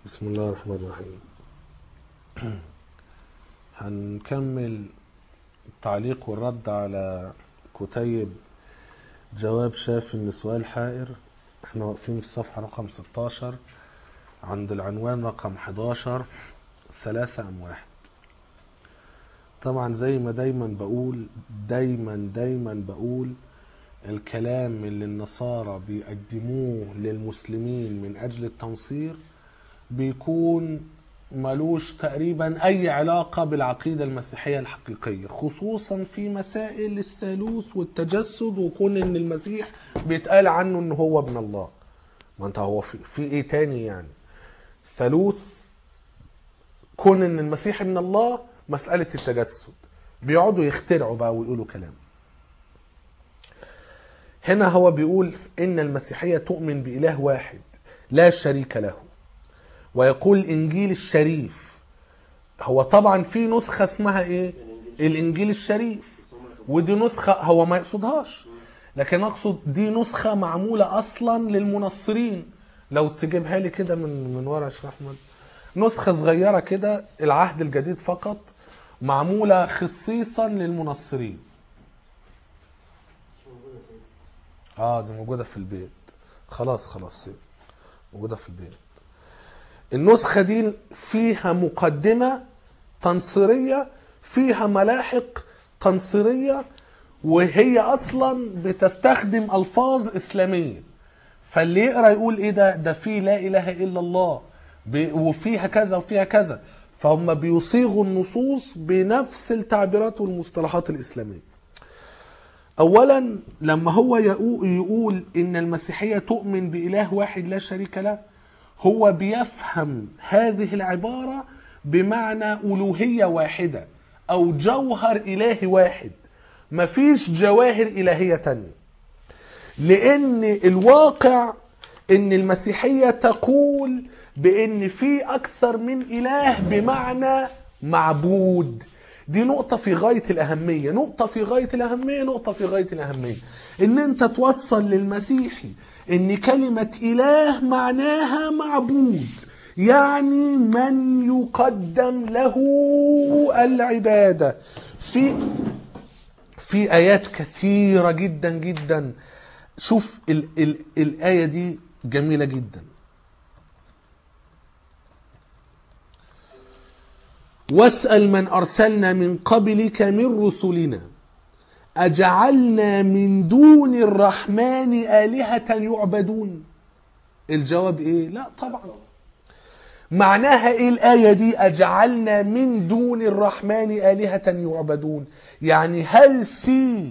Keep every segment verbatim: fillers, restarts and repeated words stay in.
بسم الله الرحمن الرحيم. هنكمل التعليق والرد على كتيب جواب شافي لسؤال حائر. احنا واقفين في الصفحة رقم ستاشر عند العنوان رقم حداشر، ثلاثة أم واحد. طبعا زي ما دايما بقول دايما دايما بقول الكلام اللي النصارى بيقدموه للمسلمين من أجل التنصير بيكون ملوش تقريبا أي علاقة بالعقيدة المسيحية الحقيقية، خصوصا في مسائل الثالوث والتجسد، وكون إن المسيح بيتقال عنه إن هو ابن الله. ما أنت هو في, في إيه تاني يعني؟ ثالوث، كون إن المسيح ابن الله، مسألة التجسد، بيقعدوا يخترعوا بقى ويقولوا كلام. هنا هو بيقول إن المسيحية تؤمن بإله واحد لا شريك له، ويقول الإنجيل الشريف. هو طبعا في نسخة اسمها إيه؟ الإنجيل الشريف، ودي نسخة هو ما يقصدهاش، لكن أقصد دي نسخة معمولة أصلا للمنصرين. لو تجيبها لي كده من من ورا يا شيخ أحمد، نسخة صغيرة كده، العهد الجديد فقط، معمولة خصيصا للمنصرين. اه دي موجودة في البيت، خلاص خلاص موجودة في البيت. النسخة دي فيها مقدمة تنصيرية، فيها ملاحق تنصيرية، وهي أصلا بتستخدم ألفاظ إسلامية. فاللي يقرأ يقول إيه ده ده فيه لا إله إلا الله وفيها كذا وفيها كذا، فهم بيصيغوا النصوص بنفس التعبيرات والمصطلحات الإسلامية. أولا لما هو يقول إن المسيحية تؤمن بإله واحد لا شريك له، هو بيفهم هذه العبارة بمعنى ألوهية واحدة أو جوهر إلهي واحد، مفيش جواهر إلهية تانية. لأن الواقع إن المسيحية تقول بأن في أكثر من إله بمعنى معبود. دي نقطة في غاية الأهمية، نقطة في غاية الأهمية، نقطة في غاية الأهمية، إن أنت توصل للمسيحي إن كلمة إله معناها معبود، يعني من يقدم له العبادة. في في آيات كثيرة جدا جدا. شوف ال ال الآية دي جميلة جدا. واسأل من أرسلنا من قبلك من رسلنا أجعلنا من دون الرحمن آلهة يعبدون. الجواب إيه؟ لا طبعا. معناها إيه الآية دي أجعلنا من دون الرحمن آلهة يعبدون؟ يعني هل في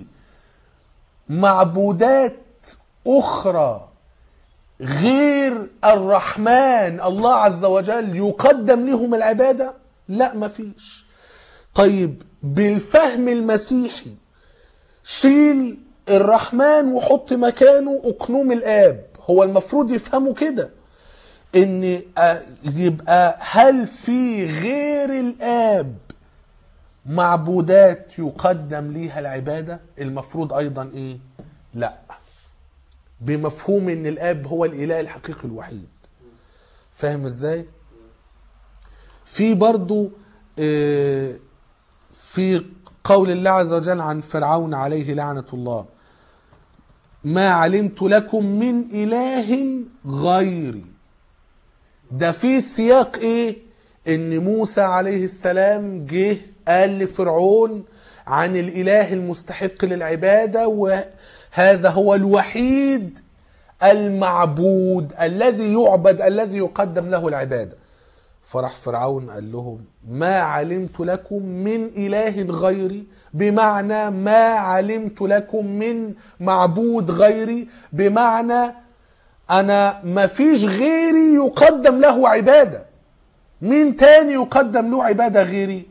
معبودات أخرى غير الرحمن الله عز وجل يقدم لهم العبادة؟ لا مفيش. طيب بالفهم المسيحي شيل الرحمن وحط مكانه أقنوم الآب. هو المفروض يفهموا كده، ان يبقى هل في غير الآب معبودات يقدم ليها العبادة؟ المفروض ايضا ايه؟ لا، بمفهوم ان الآب هو الإله الحقيقي الوحيد. فاهم ازاي؟ في برضو في قول الله عز وجل عن فرعون عليه لعنة الله: ما علمت لكم من إله غيري. ده في سياق ايه؟ ان موسى عليه السلام جه قال لفرعون عن الإله المستحق للعبادة، وهذا هو الوحيد المعبود الذي يعبد الذي يقدم له العبادة. فرح فرعون قال لهم: ما علمت لكم من إله غيري، بمعنى ما علمت لكم من معبود غيري، بمعنى أنا ما فيش غيري يقدم له عبادة. مين تاني يقدم له عبادة غيري؟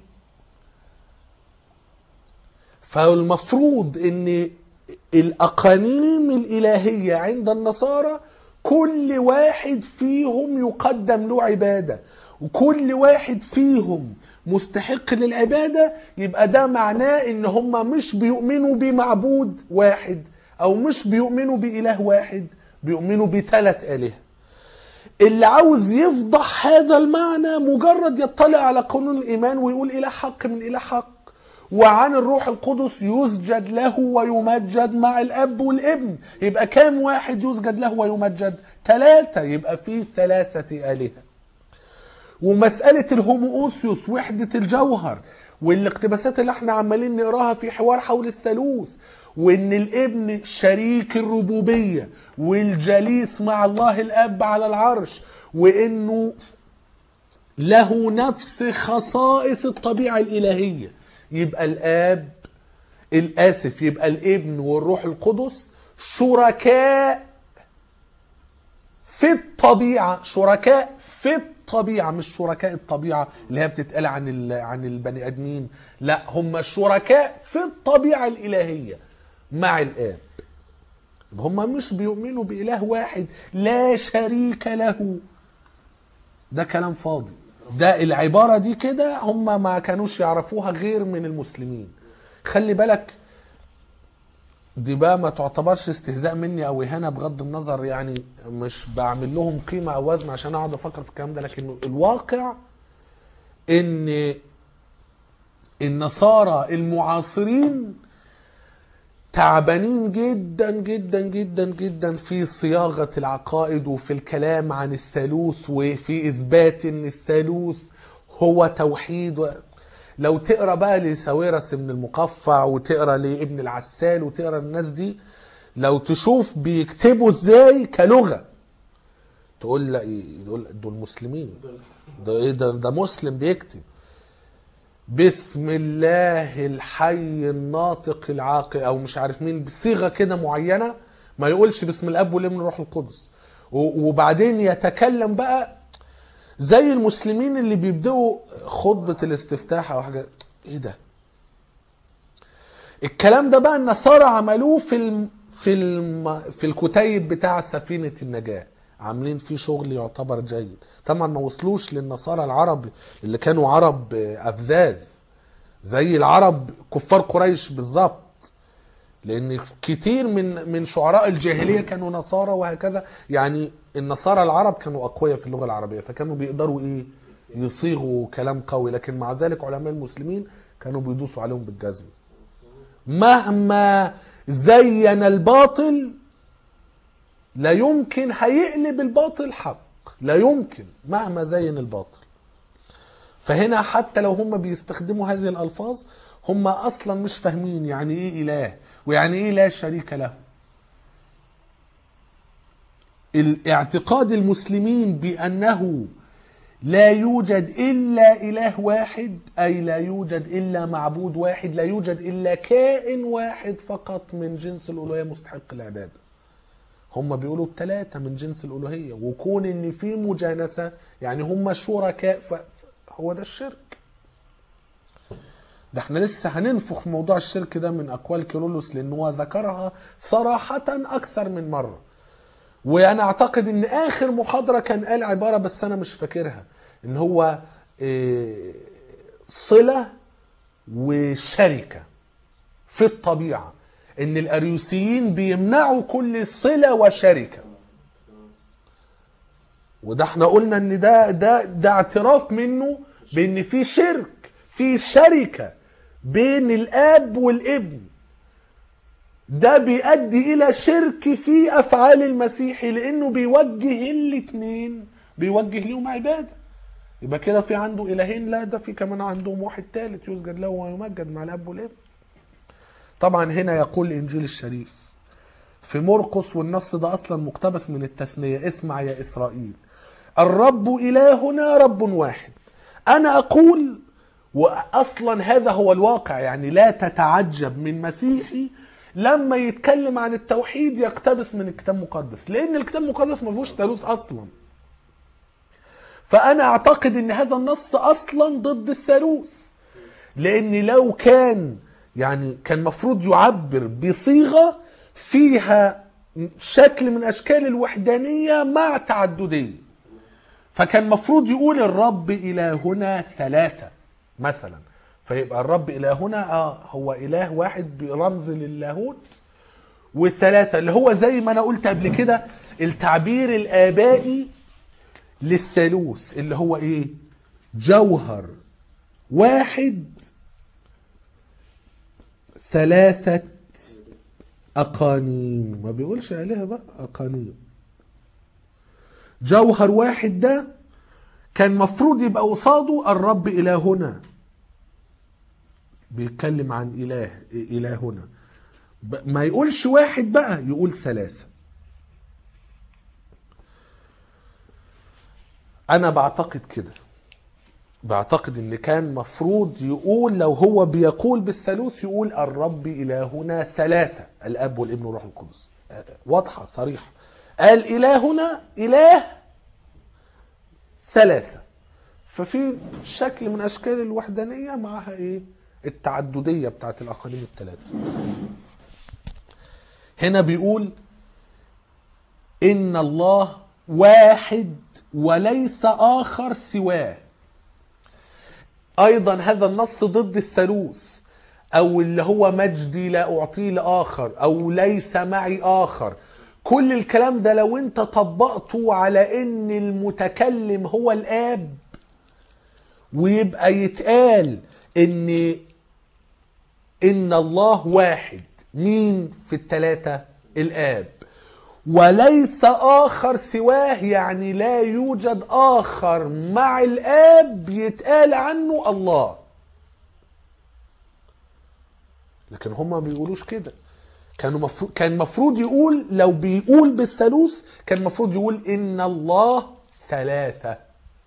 فالمفروض ان الأقانيم الإلهية عند النصارى كل واحد فيهم يقدم له عبادة، وكل واحد فيهم مستحق للعبادة. يبقى ده معناه ان هم مش بيؤمنوا بمعبود واحد، او مش بيؤمنوا بإله واحد، بيؤمنوا بثلاث آلهة. اللي عاوز يفضح هذا المعنى مجرد يطلع على قانون الإيمان ويقول إله حق من إله حق، وعن الروح القدس يسجد له ويمجد مع الأب والابن. يبقى كام واحد يسجد له ويمجد؟ ثلاثة، يبقى فيه ثلاثة آلهة. ومسألة الهوموؤوسيوس وحدة الجوهر والاقتباسات اللي احنا عمالين نقراها في حوار حول الثالوث، وان الابن شريك الربوبية والجليس مع الله الاب على العرش، وانه له نفس خصائص الطبيعة الالهية. يبقى الاب الاسف يبقى الابن والروح القدس شركاء في الطبيعة، شركاء في الطبيعة، مش شركاء الطبيعة اللي هي بتتقال عن عن البني ادمين، لا هم شركاء في الطبيعة الالهية مع الآب. هم مش بيؤمنوا بإله واحد لا شريك له، ده كلام فاضي. ده العبارة دي كده هم ما كانوش يعرفوها غير من المسلمين. خلي بالك دي بقى ما تعتبرش استهزاء مني او اهانة، بغض النظر يعني مش بعمل لهم قيمة او وزن عشان اقعد افكر في الكلام ده، لكن الواقع ان النصارى المعاصرين تعبانين جدا جدا جدا جدا في صياغة العقائد وفي الكلام عن الثالوث وفي إثبات أن الثالوث هو توحيد. و... لو تقرأ بقى لساويرس من المقفع وتقرأ لابن العسال وتقرأ الناس دي، لو تشوف بيكتبوا ازاي كلغة تقول لا ايه، دول مسلمين، ده ايه ده, ده مسلم بيكتب بسم الله الحي الناطق العاقل او مش عارف مين بصيغه كده معينه، ما يقولش بسم الاب والابن والروح القدس. وبعدين يتكلم بقى زي المسلمين اللي بيبدأوا خطبه الاستفتاح او حاجه. ايه ده الكلام ده بقى؟ النصارى عملوه في الم... في الم... في الكتيب بتاع سفينه النجاه، عاملين فيه شغل يعتبر جيد. طبعا ما وصلوش للنصارى العرب اللي كانوا عرب أفذاذ زي العرب كفار قريش بالظبط، لأن كتير من من شعراء الجاهلية كانوا نصارى وهكذا. يعني النصارى العرب كانوا أقوياء في اللغة العربية، فكانوا بيقدروا إيه يصيغوا كلام قوي، لكن مع ذلك علماء المسلمين كانوا بيدوسوا عليهم بالجزم. مهما زين الباطل لا يمكن هيقلب الباطل حق، لا يمكن مهما زين الباطل. فهنا حتى لو هم بيستخدموا هذه الألفاظ هم أصلا مش فاهمين يعني إيه إله ويعني إيه لا شريك له. الاعتقاد المسلمين بأنه لا يوجد إلا إله واحد، أي لا يوجد إلا معبود واحد، لا يوجد إلا كائن واحد فقط من جنس الألوهية مستحق العبادة. هم بيقولوا الثلاثة من جنس الألوهية، وكون إن في مجانسة يعني هم شركاء، فهو ده الشرك. ده احنا لسه هننفخ في موضوع الشرك ده من أقوال كيرلس، لأنه هو ذكرها صراحة أكثر من مرة. وأنا أعتقد إن آخر محاضرة كان قال عبارة بس أنا مش فاكرها، إن هو صلة وشركة في الطبيعة، ان الاريوسيين بيمنعوا كل صلة وشركة. وده احنا قلنا ان ده ده ده اعتراف منه بان في شرك، في شركة بين الاب والابن. ده بيؤدي الى شرك في افعال المسيح، لانه بيوجه الاثنين، بيوجه لهم عبادة. يبقى كده في عنده الهين؟ لا، ده في كمان عندهم واحد ثالث يسجد له ويمجد مع الاب والابن. طبعا هنا يقول الإنجيل الشريف في مرقس، والنص ده أصلا مقتبس من التثنية: اسمع يا إسرائيل الرب إلهنا رب واحد. أنا أقول، وأصلا هذا هو الواقع، يعني لا تتعجب من مسيحي لما يتكلم عن التوحيد يقتبس من الكتاب المقدس، لأن الكتاب المقدس ما فيهوش ثالوث أصلا. فأنا أعتقد أن هذا النص أصلا ضد الثالوث، لأن لو كان يعني كان مفروض يعبر بصيغة فيها شكل من أشكال الوحدانية مع تعددية. فكان مفروض يقول الرب إلهنا ثلاثة مثلا، فيبقى الرب إلهنا آه هو إله واحد برمز للاهوت، والثلاثة اللي هو زي ما أنا قلت قبل كده التعبير الآبائي للثالوث اللي هو ايه؟ جوهر واحد ثلاثة أقانيم. ما بيقولش عليها بقى أقانيم. جوهر واحد ده كان مفروض يبقى قصاده الرب إلهنا، بيتكلم عن إله إلهنا، ما يقولش واحد بقى، يقول ثلاثة. أنا بعتقد كده، بعتقد ان كان مفروض يقول لو هو بيقول بالثالوث يقول الرب إلهنا ثلاثة، الأب والابن والروح القدس، واضحة صريحة. قال إلهنا إله ثلاثة، ففي شكل من أشكال الوحدانية معها إيه؟ التعددية بتاعت الأقانيم الثلاثة. هنا بيقول إن الله واحد وليس آخر سواه. أيضا هذا النص ضد الثالوث، أو اللي هو مجدي لا أعطيه لآخر، أو ليس معي آخر. كل الكلام ده لو أنت طبقته على إن المتكلم هو الآب، ويبقى يتقال إن إن الله واحد، مين في الثلاثة؟ الآب، وليس آخر سواه، يعني لا يوجد آخر مع الآب يتقال عنه الله. لكن هم ما بيقولوش كده. كانوا مفروض كان مفروض يقول، لو بيقول بالثالوث كان مفروض يقول إن الله ثلاثة.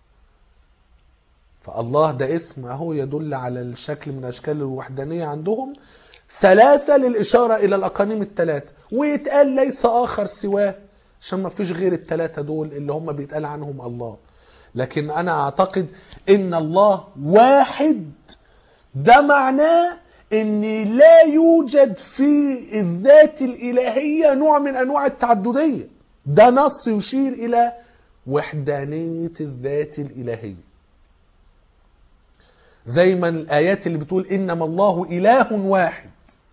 فالله ده اسم اهو يدل على الشكل من أشكال الوحدانية عندهم، ثلاثة للإشارة إلى الأقانيم الثلاثة، ويتقال ليس آخر سواه عشان ما فيش غير الثلاثة دول اللي هم بيتقال عنهم الله. لكن أنا أعتقد إن الله واحد، ده معناه إن لا يوجد في الذات الإلهية نوع من أنواع التعددية. ده نص يشير إلى وحدانية الذات الإلهية، زي ما الآيات اللي بتقول إنما الله إله واحد.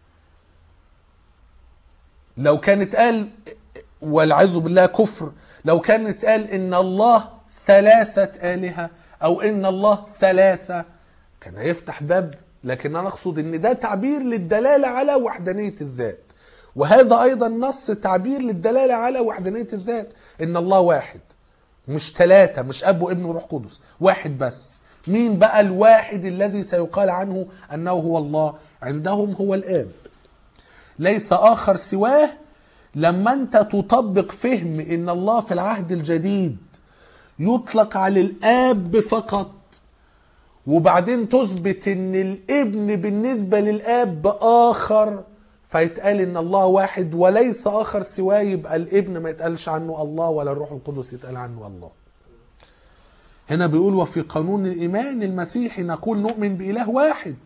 لو كانت قال والعياذ بالله كفر، لو كانت قال إن الله ثلاثة آلهة أو إن الله ثلاثة، كان هيفتح باب. لكن أنا أقصد إن ده تعبير للدلالة على وحدانية الذات، وهذا أيضا نص تعبير للدلالة على وحدانية الذات. إن الله واحد، مش ثلاثة، مش أب وابن وروح قدس، واحد بس. مين بقى الواحد الذي سيقال عنه أنه هو الله؟ عندهم هو الآب، ليس آخر سواه. لما أنت تطبق فهم إن الله في العهد الجديد يطلق على الآب فقط، وبعدين تثبت إن الابن بالنسبة للآب آخر، فيتقال إن الله واحد وليس آخر سواه، يبقى الابن ما يتقالش عنه الله ولا الروح القدس يتقال عنه الله. هنا بيقول وفي قانون الإيمان المسيحي نقول نؤمن بإله واحد.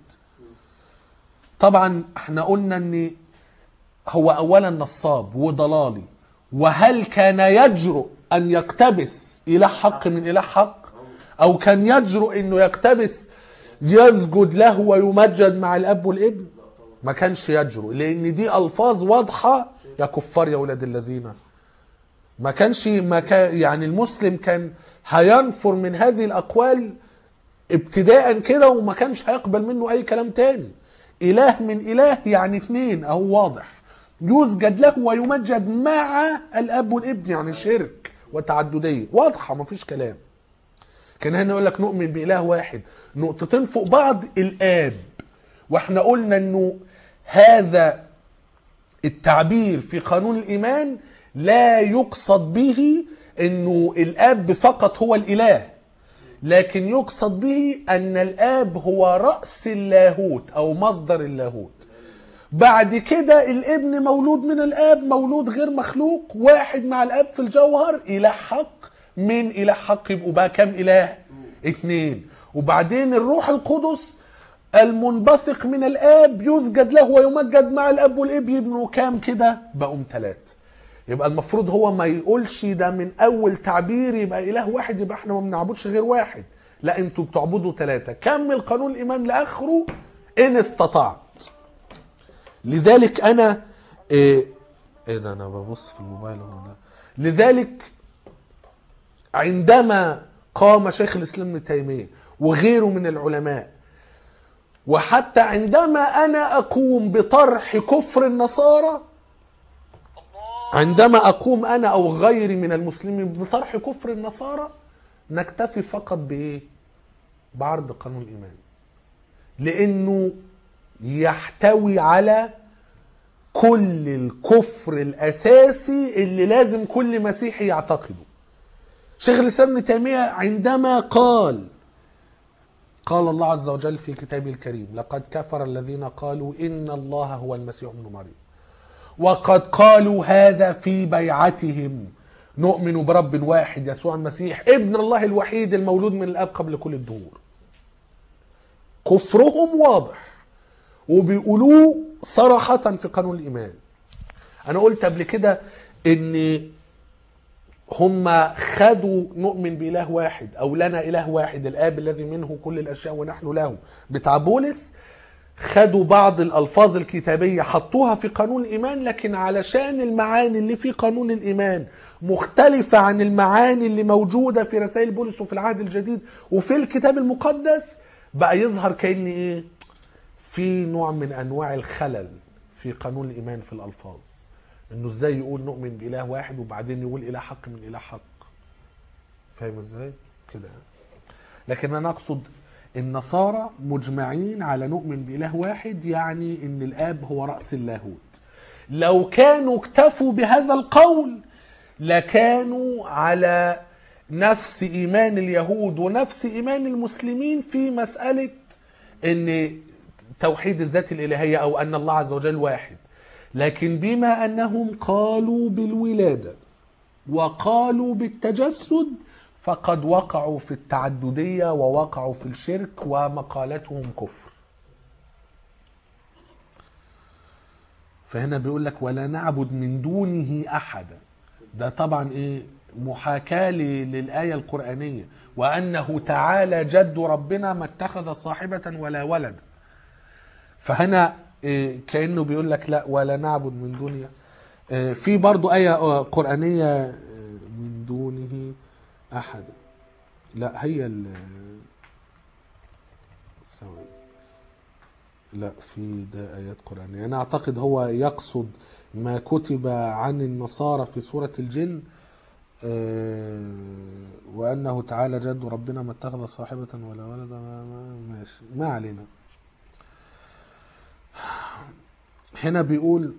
طبعا احنا قلنا ان هو اولا نصاب وضلالي، وهل كان يجرؤ ان يقتبس إله حق من إله حق؟ او كان يجرؤ انه يقتبس يسجد له ويمجد مع الاب والابن؟ ما كانش يجرؤ، لان دي الفاظ واضحة يا كفار يا ولاد الذين. ما كانش ما كان يعني المسلم كان هينفر من هذه الأقوال ابتداء كده، وما كانش هيقبل منه أي كلام تاني. إله من إله يعني اتنين، أهو واضح، يسجد له ويمجد مع الأب والابن، يعني شرك وتعددية واضحة، ما فيش كلام. كان هنا يقول لك نؤمن بإله واحد، نقطتين فوق بعض الآب. واحنا قلنا انه هذا التعبير في قانون الإيمان لا يقصد به انه الاب فقط هو الاله، لكن يقصد به ان الاب هو رأس اللاهوت او مصدر اللاهوت. بعد كده الابن مولود من الاب، مولود غير مخلوق، واحد مع الاب في الجوهر، اله حق من اله حق، يبقوا بقى كام اله؟ اتنين. وبعدين الروح القدس المنبثق من الاب يسجد له ويمجد مع الاب والابن، يبقوا كام كده؟ بقوا ثلاثة. يبقى المفروض هو ما يقولش ده من اول تعبير يبقى اله واحد، يبقى احنا ما بنعبدش غير واحد، لا انتوا بتعبدوا ثلاثة. كمل قانون الايمان لاخره ان استطعت. لذلك انا ايه, إيه ده، انا ببص في الموبايل هو ده. لذلك عندما قام شيخ الإسلام ابن تيمية وغيره من العلماء، وحتى عندما أنا أقوم بطرح كفر النصارى، عندما أقوم أنا أو غيري من المسلمين بطرح كفر النصارى، نكتفي فقط بإيه؟ بعرض قانون الإيمان، لأنه يحتوي على كل الكفر الأساسي اللي لازم كل مسيحي يعتقده. شيخ الإسلام ابن تيمية عندما قال قال الله عز وجل في كتابه الكريم: لقد كفر الذين قالوا إن الله هو المسيح ابن مريم وقد قالوا هذا في بيعتهم نؤمن برب واحد يسوع المسيح ابن الله الوحيد المولود من الآب قبل كل الدهور. كفرهم واضح وبيقولوه صراحة في قانون الإيمان. أنا قلت قبل كده إن هم خدوا نؤمن بإله واحد أو لنا إله واحد الآب الذي منه كل الأشياء ونحن له بتاع بولس، خدوا بعض الألفاظ الكتابية حطوها في قانون الإيمان، لكن علشان المعاني اللي في قانون الإيمان مختلفة عن المعاني اللي موجودة في رسائل بولس وفي العهد الجديد وفي الكتاب المقدس، بقى يظهر كأن إيه؟ في نوع من أنواع الخلل في قانون الإيمان في الألفاظ. إنه إزاي يقول نؤمن بإله واحد وبعدين يقول إله حق من إله حق؟ فاهم إزاي؟ كده. لكن أنا أقصد النصارى مجمعين على نؤمن بإله واحد، يعني إن الآب هو رأس اللاهوت. لو كانوا اكتفوا بهذا القول لكانوا على نفس إيمان اليهود ونفس إيمان المسلمين في مسألة إن توحيد الذات الإلهية أو أن الله عز وجل واحد. لكن بما أنهم قالوا بالولادة وقالوا بالتجسد فقد وقعوا في التعددية ووقعوا في الشرك ومقالتهم كفر. فهنا بيقول لك ولا نعبد من دونه أحدا. ده طبعا إيه؟ محاكاة للآية القرآنية: وأنه تعالى جد ربنا ما اتخذ صاحبة ولا ولد. فهنا إيه؟ كأنه بيقول لك لا، ولا نعبد من دونه. إيه؟ في برضو آية قرآنية من دونه أحد. لا هي ال لا في ده آيات قرآنية. أنا أعتقد هو يقصد ما كتب عن النصارى في سورة الجن: وأنه تعالى جد ربنا ما اتخذ صاحبة ولا ولدا. ماشي، ما علينا. هنا بيقول: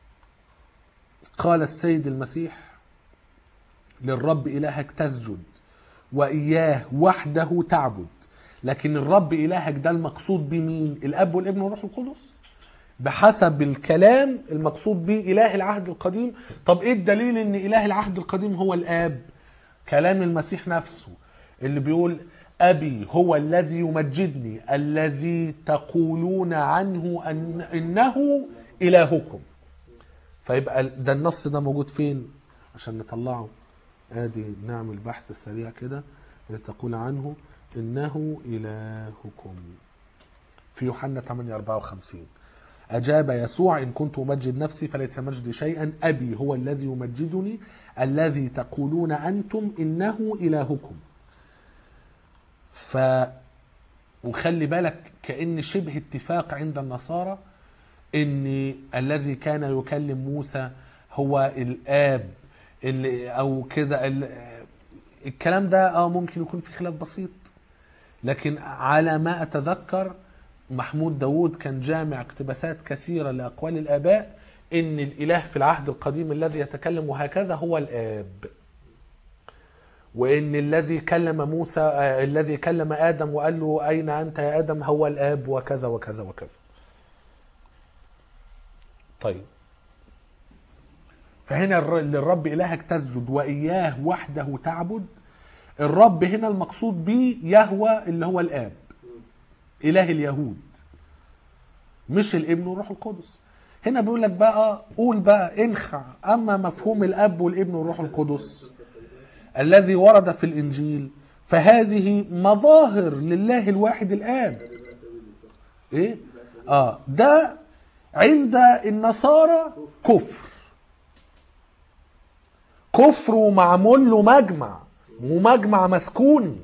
قال السيد المسيح للرب إلهك تسجد وإياه وحده تعبد. لكن الرب إلهك ده المقصود بمين؟ الأب والابن والروح القدس بحسب الكلام المقصود به إله العهد القديم. طب إيه الدليل إن إله العهد القديم هو الآب؟ كلام المسيح نفسه اللي بيقول: أبي هو الذي يمجدني الذي تقولون عنه أن إنه إلهكم. فيبقى ده النص ده موجود فين عشان نطلعه؟ ادي نعمل بحث سريع كده. تقول عنه انه الهكم في يوحنا ثمانية أربعة وخمسين. اجاب يسوع: ان كنت امجد نفسي فليس مجدي شيئا، ابي هو الذي يمجدني الذي تقولون انتم انه الهكم. ف وخلي بالك كأن شبه اتفاق عند النصارى ان الذي كان يكلم موسى هو الآب اللي او كذا. الكلام ده اه ممكن يكون في خلاف بسيط، لكن على ما اتذكر محمود داود كان جامع اقتباسات كثيرة لأقوال الآباء ان الإله في العهد القديم الذي يتكلم وهكذا هو الآب، وان الذي كلم موسى آه الذي كلم آدم وقال له أين أنت يا آدم هو الآب وكذا وكذا وكذا. طيب، فهنا للرب إلهك تسجد وإياه وحده تعبد. الرب هنا المقصود به يهوى اللي هو الآب، إله اليهود، مش الابن والروح القدس. هنا بيقول لك بقى قول بقى انخع: أما مفهوم الأب والابن والروح القدس الذي ورد في الإنجيل فهذه مظاهر لله الواحد الآب. إيه؟ آه ده عند النصارى كفر، كفر ومعمول له مجمع ومجمع مسكون.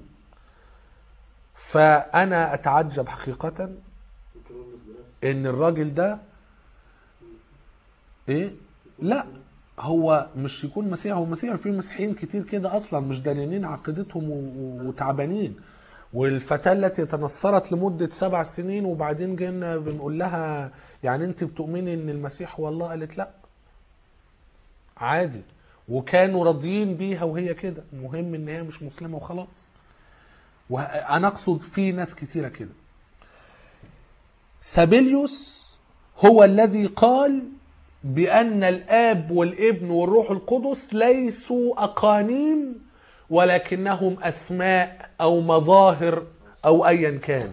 فأنا أتعجب حقيقة إن الراجل ده إيه؟ لا، هو مش يكون مسيحي، هو مسيحي. في مسيحيين كتير كده أصلا مش دارينين عقيدتهم وتعبانين. والفتاة التي تنصرت لمدة سبع سنين وبعدين جينا بنقول لها يعني أنت بتؤمني إن المسيح هو الله؟ قالت لا عادي، وكانوا راضيين بيها وهي كده، مهم إن هي مش مسلمة وخلاص. وأنا أقصد في ناس كتيرة كده. سابيليوس هو الذي قال بأن الآب والابن والروح القدس ليسوا أقانيم ولكنهم أسماء أو مظاهر أو أيا كان.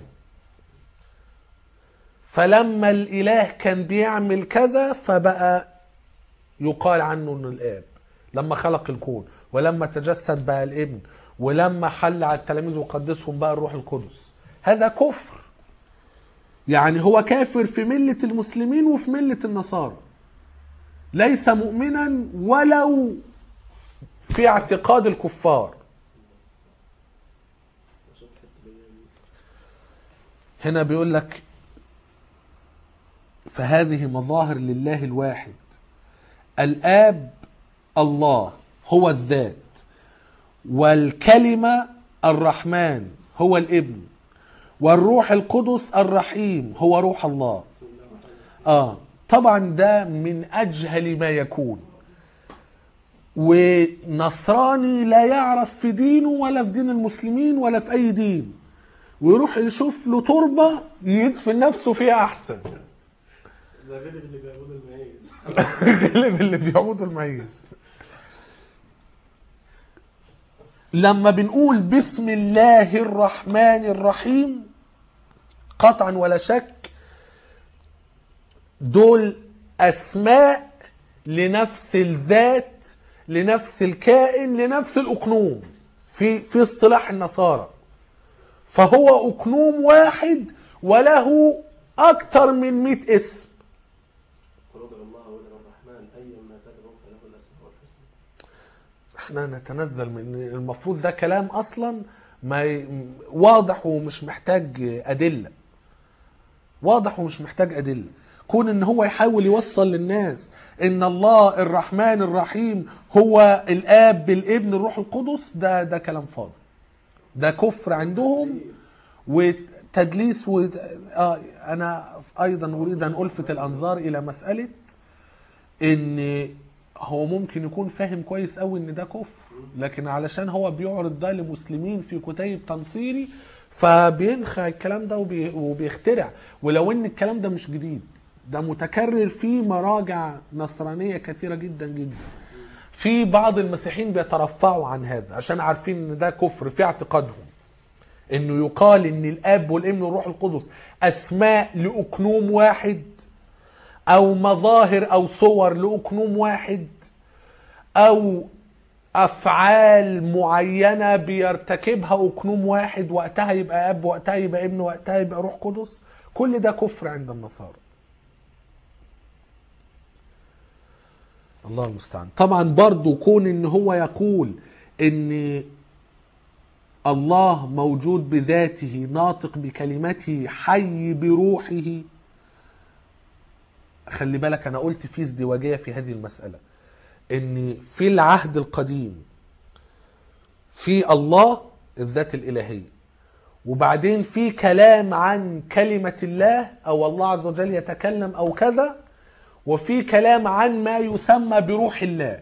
فلما الإله كان بيعمل كذا فبقى يقال عنه أنه الآب لما خلق الكون، ولما تجسد بقى الابن، ولما حل على التلاميذ وقدسهم بقى الروح القدس. هذا كفر. يعني هو كافر في ملة المسلمين وفي ملة النصارى، ليس مؤمنا ولو في اعتقاد الكفار. هنا بيقول لك فهذه مظاهر لله الواحد. الآب الله هو الذات، والكلمة الرحمن هو الابن، والروح القدس الرحيم هو روح الله. آه طبعا ده من أجهل ما يكون، ونصراني لا يعرف في دينه ولا في دين المسلمين ولا في أي دين، ويروح يشوف له تربة يدفن نفسه فيها أحسن. ده غلب اللي بيعبدوا المعيز. غلب اللي بيعبدوا المعيز. لما بنقول بسم الله الرحمن الرحيم قطعا ولا شك دول أسماء لنفس الذات، لنفس الكائن، لنفس الأقنوم في في اصطلاح النصارى. فهو أقنوم واحد وله أكثر من مئة اسم. احنا نتنزل من المفروض ده كلام اصلا ما واضح ومش محتاج ادله، واضح ومش محتاج ادله. كون ان هو يحاول يوصل للناس ان الله الرحمن الرحيم هو الاب بالابن الروح القدس، ده ده كلام فاضي، ده كفر عندهم وتدليس و... آه انا ايضا اريد ان الفت الانظار الى مساله ان هو ممكن يكون فاهم كويس قوي ان ده كفر، لكن علشان هو بيعرض ده لمسلمين في كتيب تنصيري فبينخى الكلام ده وبي... وبيخترع. ولو ان الكلام ده مش جديد، ده متكرر في مراجع نصرانية كثيرة جدا جدا. في بعض المسيحيين بيترفعوا عن هذا عشان عارفين ان ده كفر في اعتقادهم، انه يقال ان الاب والابن والروح القدس اسماء لأقنوم واحد، او مظاهر او صور لأقنوم واحد، او افعال معينة بيرتكبها أقنوم واحد، وقتها يبقى اب، وقتها يبقى ابن، وقتها يبقى روح قدس. كل ده كفر عند النصارى. الله المستعان. طبعا برضو كون ان هو يقول ان الله موجود بذاته، ناطق بكلمته، حي بروحه. خلي بالك انا قلت في ازدواجية في هذه المسألة، ان في العهد القديم في الله الذات الالهية، وبعدين في كلام عن كلمة الله او الله عز وجل يتكلم او كذا، وفي كلام عن ما يسمى بروح الله.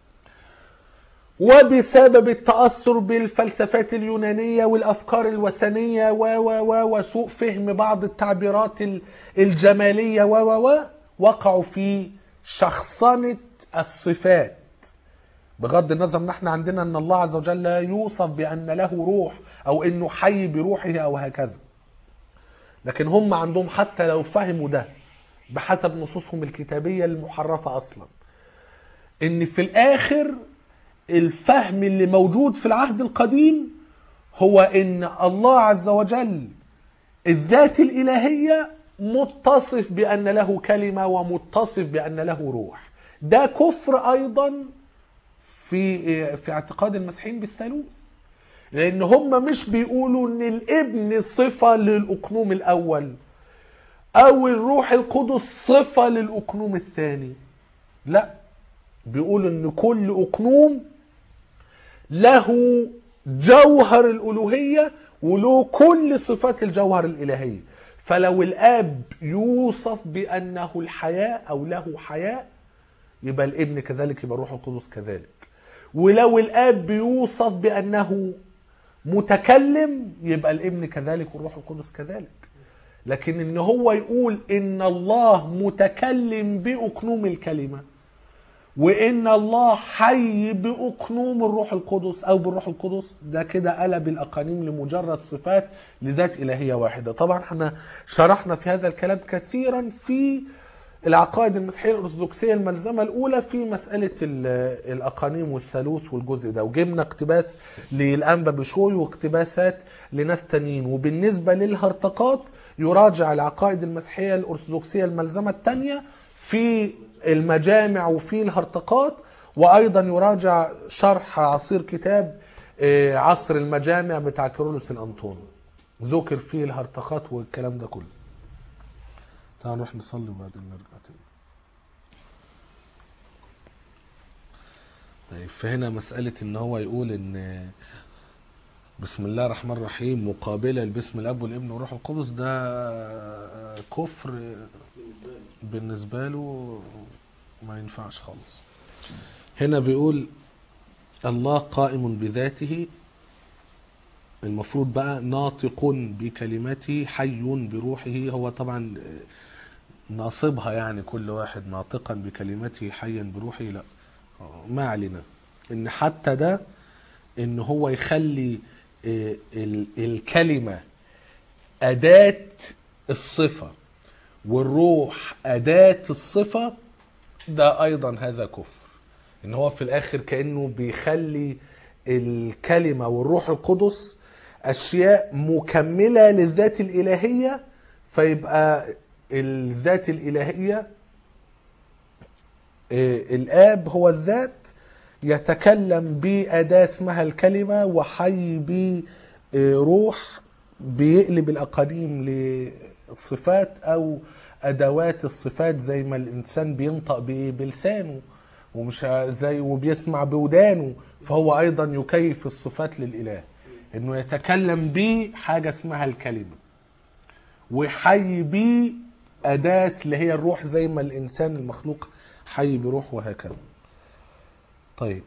وبسبب التأثر بالفلسفات اليونانية والأفكار الوثنية و و و وسوء فهم بعض التعبيرات الجمالية و و و وقعوا في شخصنة الصفات، بغض النظر ان احنا عندنا ان الله عز وجل يوصف بأن له روح او انه حي بروحه او هكذا. لكن هم عندهم حتى لو فهموا ده بحسب نصوصهم الكتابية المحرفة اصلا، ان في الاخر الفهم اللي موجود في العهد القديم هو ان الله عز وجل الذات الالهية متصف بان له كلمة ومتصف بان له روح. ده كفر ايضا في في اعتقاد المسيحيين بالثالوث. لان هم مش بيقولوا ان الابن صفة للاقنوم الاول او الروح القدس صفة للاقنوم الثاني. لا، بيقولوا ان كل اقنوم له جوهر الالوهية وله كل صفات الجوهر الالهية. فلو الاب يوصف بانه الحياة او له حياة يبقى الابن كذلك، يبقى الروح القدس كذلك. ولو الاب بيوصف بانه متكلم يبقى الابن كذلك والروح القدس كذلك. لكن ان هو يقول ان الله متكلم باقنوم الكلمة وان الله حي باقنوم الروح القدس او بالروح القدس، ده كده قلب الاقانيم لمجرد صفات لذات الهية واحدة. طبعا احنا شرحنا في هذا الكلام كثيرا في العقائد المسيحية الأرثوذكسية الملزمة الأولى في مسألة الأقانيم والثالوث والجزء ده، وجبنا اقتباس للأنبا بشوي واقتباسات لناس تانيين. وبالنسبة للهرطقات يراجع العقائد المسيحية الأرثوذكسية الملزمة الثانية في المجامع وفي الهرطقات، وأيضا يراجع شرح عصير كتاب عصر المجامع بتاع كيرلس الأنطوني، ذكر فيه الهرطقات والكلام ده كله. تعالوا نروح نصلي وبعدين نرجع تاني. طيب، فهنا مسألة ان هو يقول ان بسم الله الرحمن الرحيم مقابلة باسم الاب والابن والروح القدس، ده كفر بالنسبة له، ما ينفعش خالص. هنا بيقول الله قائم بذاته، المفروض بقى ناطق بكلمته حي بروحه. هو طبعا ناصبها يعني كل واحد ناطقا بكلمته حيا بروحه، لا ما علينا. ان حتى ده ان هو يخلي الكلمة أداة الصفة والروح أداة الصفة، ده أيضا هذا كفر. ان هو في الآخر كأنه بيخلي الكلمة والروح القدس أشياء مكملة للذات الإلهية، فيبقى الذات الإلهية الآب هو الذات يتكلم بأداة اسمها الكلمة، وحي بروح بيقلب الأقانيم لصفات أو أدوات الصفات، زي ما الإنسان بينطق بلسانه ومش زي وبيسمع بودانه، فهو أيضا يكيف الصفات للإله إنه يتكلم بحاجة اسمها الكلمة، وحي بيه أداة اللي هي الروح زي ما الإنسان المخلوق حي بروح، وهكذا. طيب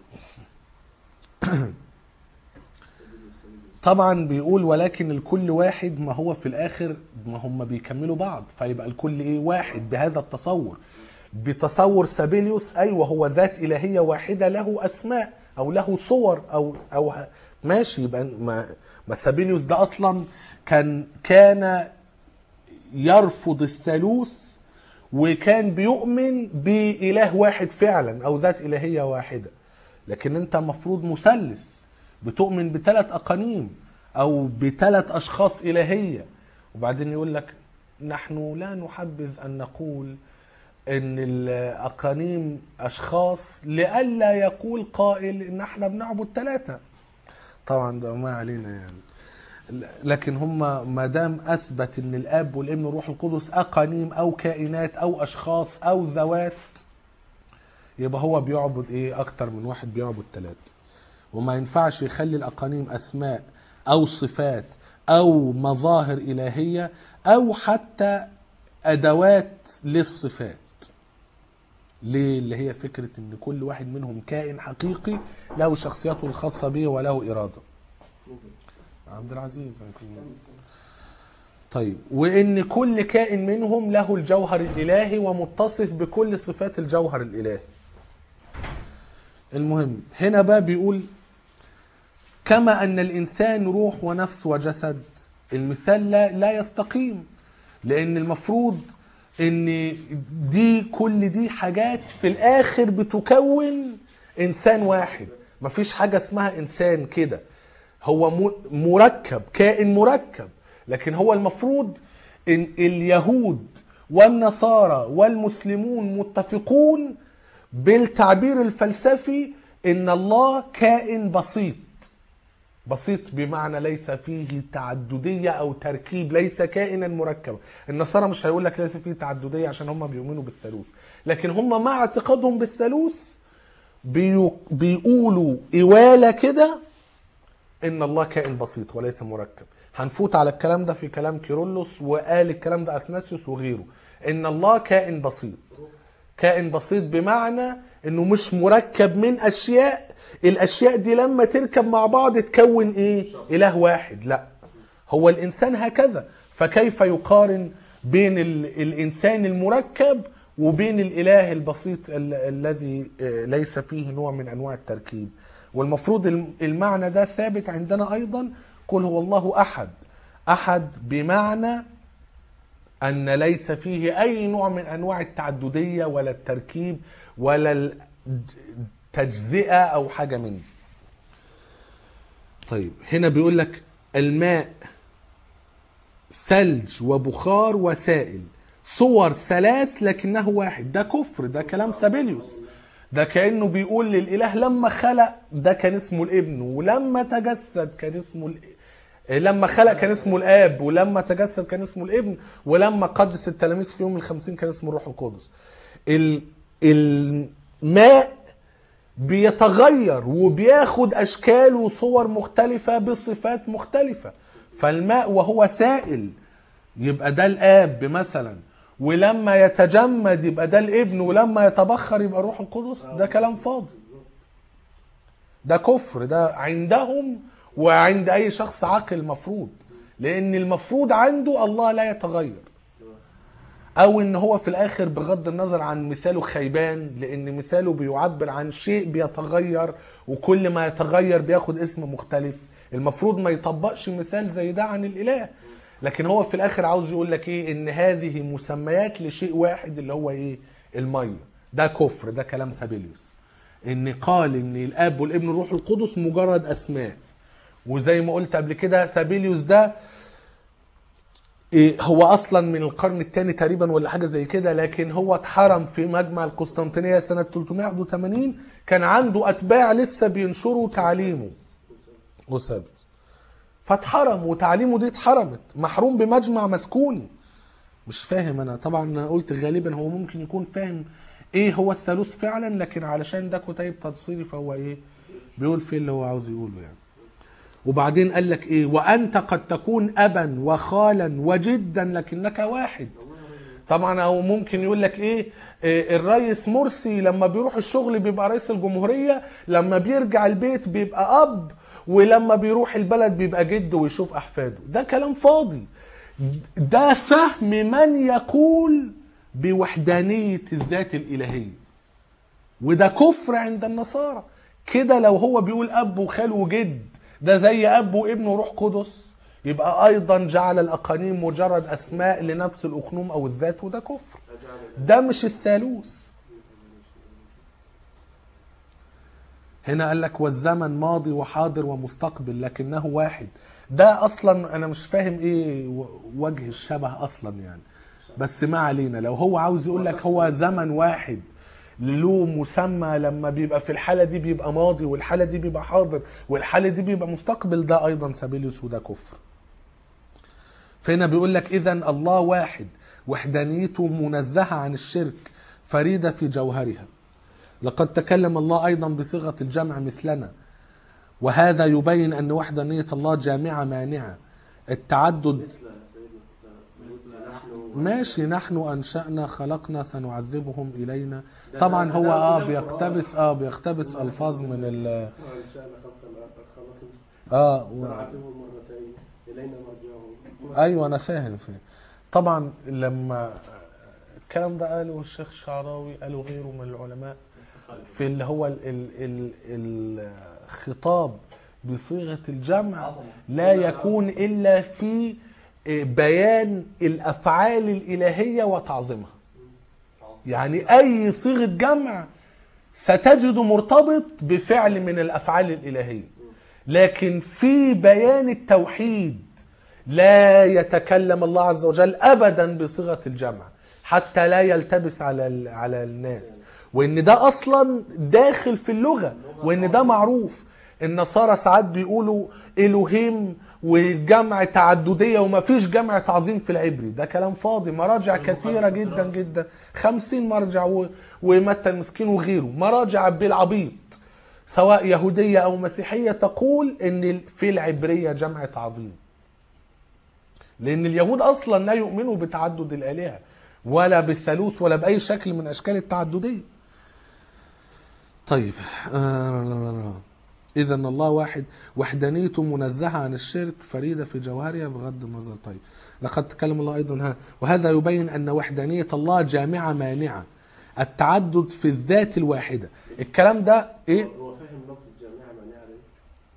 طبعا بيقول ولكن الكل واحد، ما هو في الآخر ما هم بيكملوا بعض، فيبقى الكل إيه واحد بهذا التصور، بتصور سابيليوس. أيوة، هو ذات إلهية واحدة له أسماء أو له صور أو أو ماشي. يبقى ما, ما سابيليوس ده أصلا كان كان يرفض الثالوث، وكان بيؤمن بإله واحد فعلا أو ذات إلهية واحدة. لكن أنت مفروض مثلث، بتؤمن بثلاث أقانيم أو بثلاث أشخاص إلهية، وبعدين يقول لك نحن لا نحبذ أن نقول أن الأقانيم أشخاص لئلا يقول قائل إن احنا بنعبد ثلاثة. طبعا ده ما علينا يعني. لكن هم ما دام اثبت ان الاب والابن والروح القدس اقانيم او كائنات او اشخاص او ذوات، يبقى هو بيعبد ايه اكتر من واحد، بيعبد ثلاثة. وما ينفعش يخلي الاقانيم اسماء او صفات او مظاهر الهية او حتى ادوات للصفات. ليه؟ اللي هي فكرة ان كل واحد منهم كائن حقيقي له شخصيته الخاصة به وله ارادة. عبد العزيز. طيب، وان كل كائن منهم له الجوهر الالهي ومتصف بكل صفات الجوهر الالهي. المهم هنا بقى بيقول كما ان الانسان روح ونفس وجسد، المثال لا, لا يستقيم، لان المفروض ان دي كل دي حاجات في الاخر بتكون انسان واحد. مفيش حاجة اسمها انسان كده، هو مركب، كائن مركب. لكن هو المفروض ان اليهود والنصارى والمسلمون متفقون بالتعبير الفلسفي ان الله كائن بسيط، بسيط بمعنى ليس فيه تعددية أو تركيب، ليس كائنا مركبا. النصارى مش هيقول لك ليس فيه تعددية عشان هم بيؤمنوا بالثالوث، لكن هم مع اعتقادهم بالثالوث بيو بيقولوا إوالة كده إن الله كائن بسيط وليس مركب. هنفوت على الكلام ده في كلام كيرلس، وقال الكلام ده أثناسيوس وغيره، إن الله كائن بسيط. كائن بسيط بمعنى إنه مش مركب من أشياء، الأشياء دي لما تركب مع بعض تكون إيه؟ إله واحد. لا، هو الإنسان هكذا، فكيف يقارن بين الإنسان المركب وبين الإله البسيط ال الذي ليس فيه نوع من أنواع التركيب؟ والمفروض المعنى ده ثابت عندنا أيضا. قل هو الله أحد. أحد بمعنى أن ليس فيه أي نوع من أنواع التعددية ولا التركيب ولا التجزئة أو حاجة من دي. طيب هنا بيقول لك الماء ثلج وبخار وسائل، صور ثلاث لكنه واحد. ده كفر، ده كلام سابيليوس. ده كأنه بيقول للإله لما خلق ده كان اسمه الابن، ولما تجسد كان اسمه ال... لما خلق كان اسمه الآب، ولما تجسد كان اسمه الابن، ولما قدس التلاميذ في يوم الخمسين كان اسمه الروح القدس. ال... الماء بيتغير وبياخد أشكال وصور مختلفة بصفات مختلفة. فالماء وهو سائل يبقى ده الآب مثلا، ولما يتجمد يبقى ده الابن، ولما يتبخر يبقى الروح القدس. ده كلام فاضي، ده كفر، ده عندهم وعند أي شخص عاقل مفروض، لأن المفروض عنده الله لا يتغير، أو إن هو في الآخر بغض النظر عن مثاله خيبان، لأن مثاله بيعبر عن شيء بيتغير، وكل ما يتغير بياخد اسم مختلف. المفروض ما يطبقش مثال زي ده عن الإله، لكن هو في الآخر عاوز يقول لك إيه؟ إن هذه مسميات لشيء واحد اللي هو إيه؟ المية. ده كفر، ده كلام سابيليوس، إن قال إن الآب والابن والروح القدس مجرد أسماء. وزي ما قلت قبل كده سابيليوس ده إيه، هو أصلا من القرن الثاني تقريبا ولا حاجة زي كده، لكن هو اتحرم في مجمع القسطنطينية سنة ثلاثمائة وواحد وثمانين. كان عنده أتباع لسه بينشروا تعليمه وسابيليوس، فاتحرم، وتعليمه دي اتحرمت، محروم بمجمع مسكوني. مش فاهم انا طبعا، انا قلت غالبا هو ممكن يكون فاهم ايه هو الثالوث فعلا، لكن علشان ده كتيب تفصيلي فهو ايه بيقول فيه اللي هو عاوز يقوله يعني. وبعدين قال لك ايه؟ وانت قد تكون ابا وخالا وجدا لكنك واحد. طبعا او ممكن يقول لك ايه، إيه الرئيس مرسي لما بيروح الشغل بيبقى رئيس الجمهورية، لما بيرجع البيت بيبقى اب، ولما بيروح البلد بيبقى جد ويشوف احفاده. ده كلام فاضي، ده فهم من يقول بوحدانية الذات الالهية، وده كفر عند النصارى. كده لو هو بيقول اب وخال وجد ده زي اب وابن وروح قدس، يبقى ايضا جعل الاقانيم مجرد اسماء لنفس الاقنوم او الذات، وده كفر. ده مش الثالوث. هنا قال لك والزمن ماضي وحاضر ومستقبل لكنه واحد. ده اصلا انا مش فاهم ايه وجه الشبه اصلا يعني، بس ما علينا. لو هو عاوز يقول لك هو زمن واحد له مسمى، لما بيبقى في الحالة دي بيبقى ماضي، والحالة دي بيبقى حاضر، والحالة دي بيبقى مستقبل، ده ايضا سابيليوس وده كفر. فهنا بيقول لك اذن الله واحد، وحدانيته منزهة عن الشرك، فريدة في جوهرها. لقد تكلم الله أيضا بصيغة الجمع مثلنا، وهذا يبين أن وحدانية الله جامعة مانعة. التعدد ماشي، نحن أنشأنا خلقنا سنعذبهم إلينا. طبعا هو آه بيقتبس آه بيقتبس ألفاظ من ال آه و... أيوة أنا فاهم فاهم طبعا. لما الكلام ده قاله الشيخ الشعراوي، قاله غيره من العلماء، في اللي هو ال ال ال الخطاب بصيغة الجمع لا يكون إلا في بيان الأفعال الإلهية وتعظيمها. يعني أي صيغة جمع ستجد مرتبط بفعل من الأفعال الإلهية، لكن في بيان التوحيد لا يتكلم الله عز وجل أبدا بصيغة الجمع حتى لا يلتبس على على الناس، وإن ده أصلا داخل في اللغة، وإن ده معروف. النصارى ساعات بيقولوا الوهيم والجمع تعددية وما فيش جمع تعظيم في العبري. ده كلام فاضي. مراجع كثيرة جدا جدا، خمسين مرجع و... ومتى المسكين وغيره، مراجع بالعبيط سواء يهودية أو مسيحية تقول إن في العبرية جمع تعظيم، لأن اليهود أصلا لا يؤمنوا بتعدد الآلهة ولا بالثالوث ولا بأي شكل من أشكال التعددية. طيب آه إذا الله واحد، وحدانيته منزهة عن الشرك، فريدة في جوهرها بغض النظر. طيب لقد تكلم الله أيضا ها وهذا يبين أن وحدانية الله جامعة مانعة التعدد في الذات الواحدة. الكلام ده إيه؟ هو فاهم نفس الجامعة مانعة ليه؟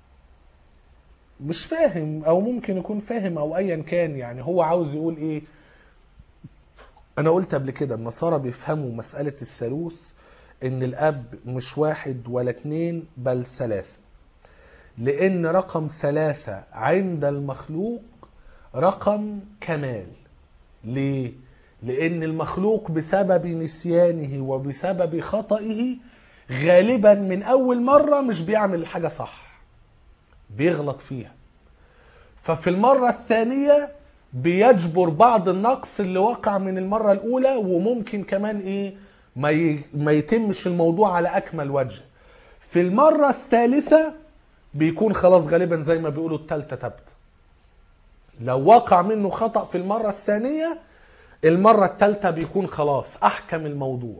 مش فاهم، أو ممكن يكون فاهم أو أيا كان. يعني هو عاوز يقول إيه؟ أنا قلت قبل كده النصارى بيفهموا مسألة الثالوث إن الأب مش واحد ولا اتنين بل ثلاثة، لأن رقم ثلاثة عند المخلوق رقم كمال. ليه؟ لأن المخلوق بسبب نسيانه وبسبب خطئه غالبا من أول مرة مش بيعمل الحاجة صح، بيغلط فيها. ففي المرة الثانية بيجبر بعض النقص اللي وقع من المرة الأولى، وممكن كمان إيه ما ما يتمش الموضوع على أكمل وجه. في المرة الثالثة بيكون خلاص غالبا زي ما بيقولوا التالتة تبت. لو وقع منه خطأ في المرة الثانية، المرة التالتة بيكون خلاص أحكم الموضوع.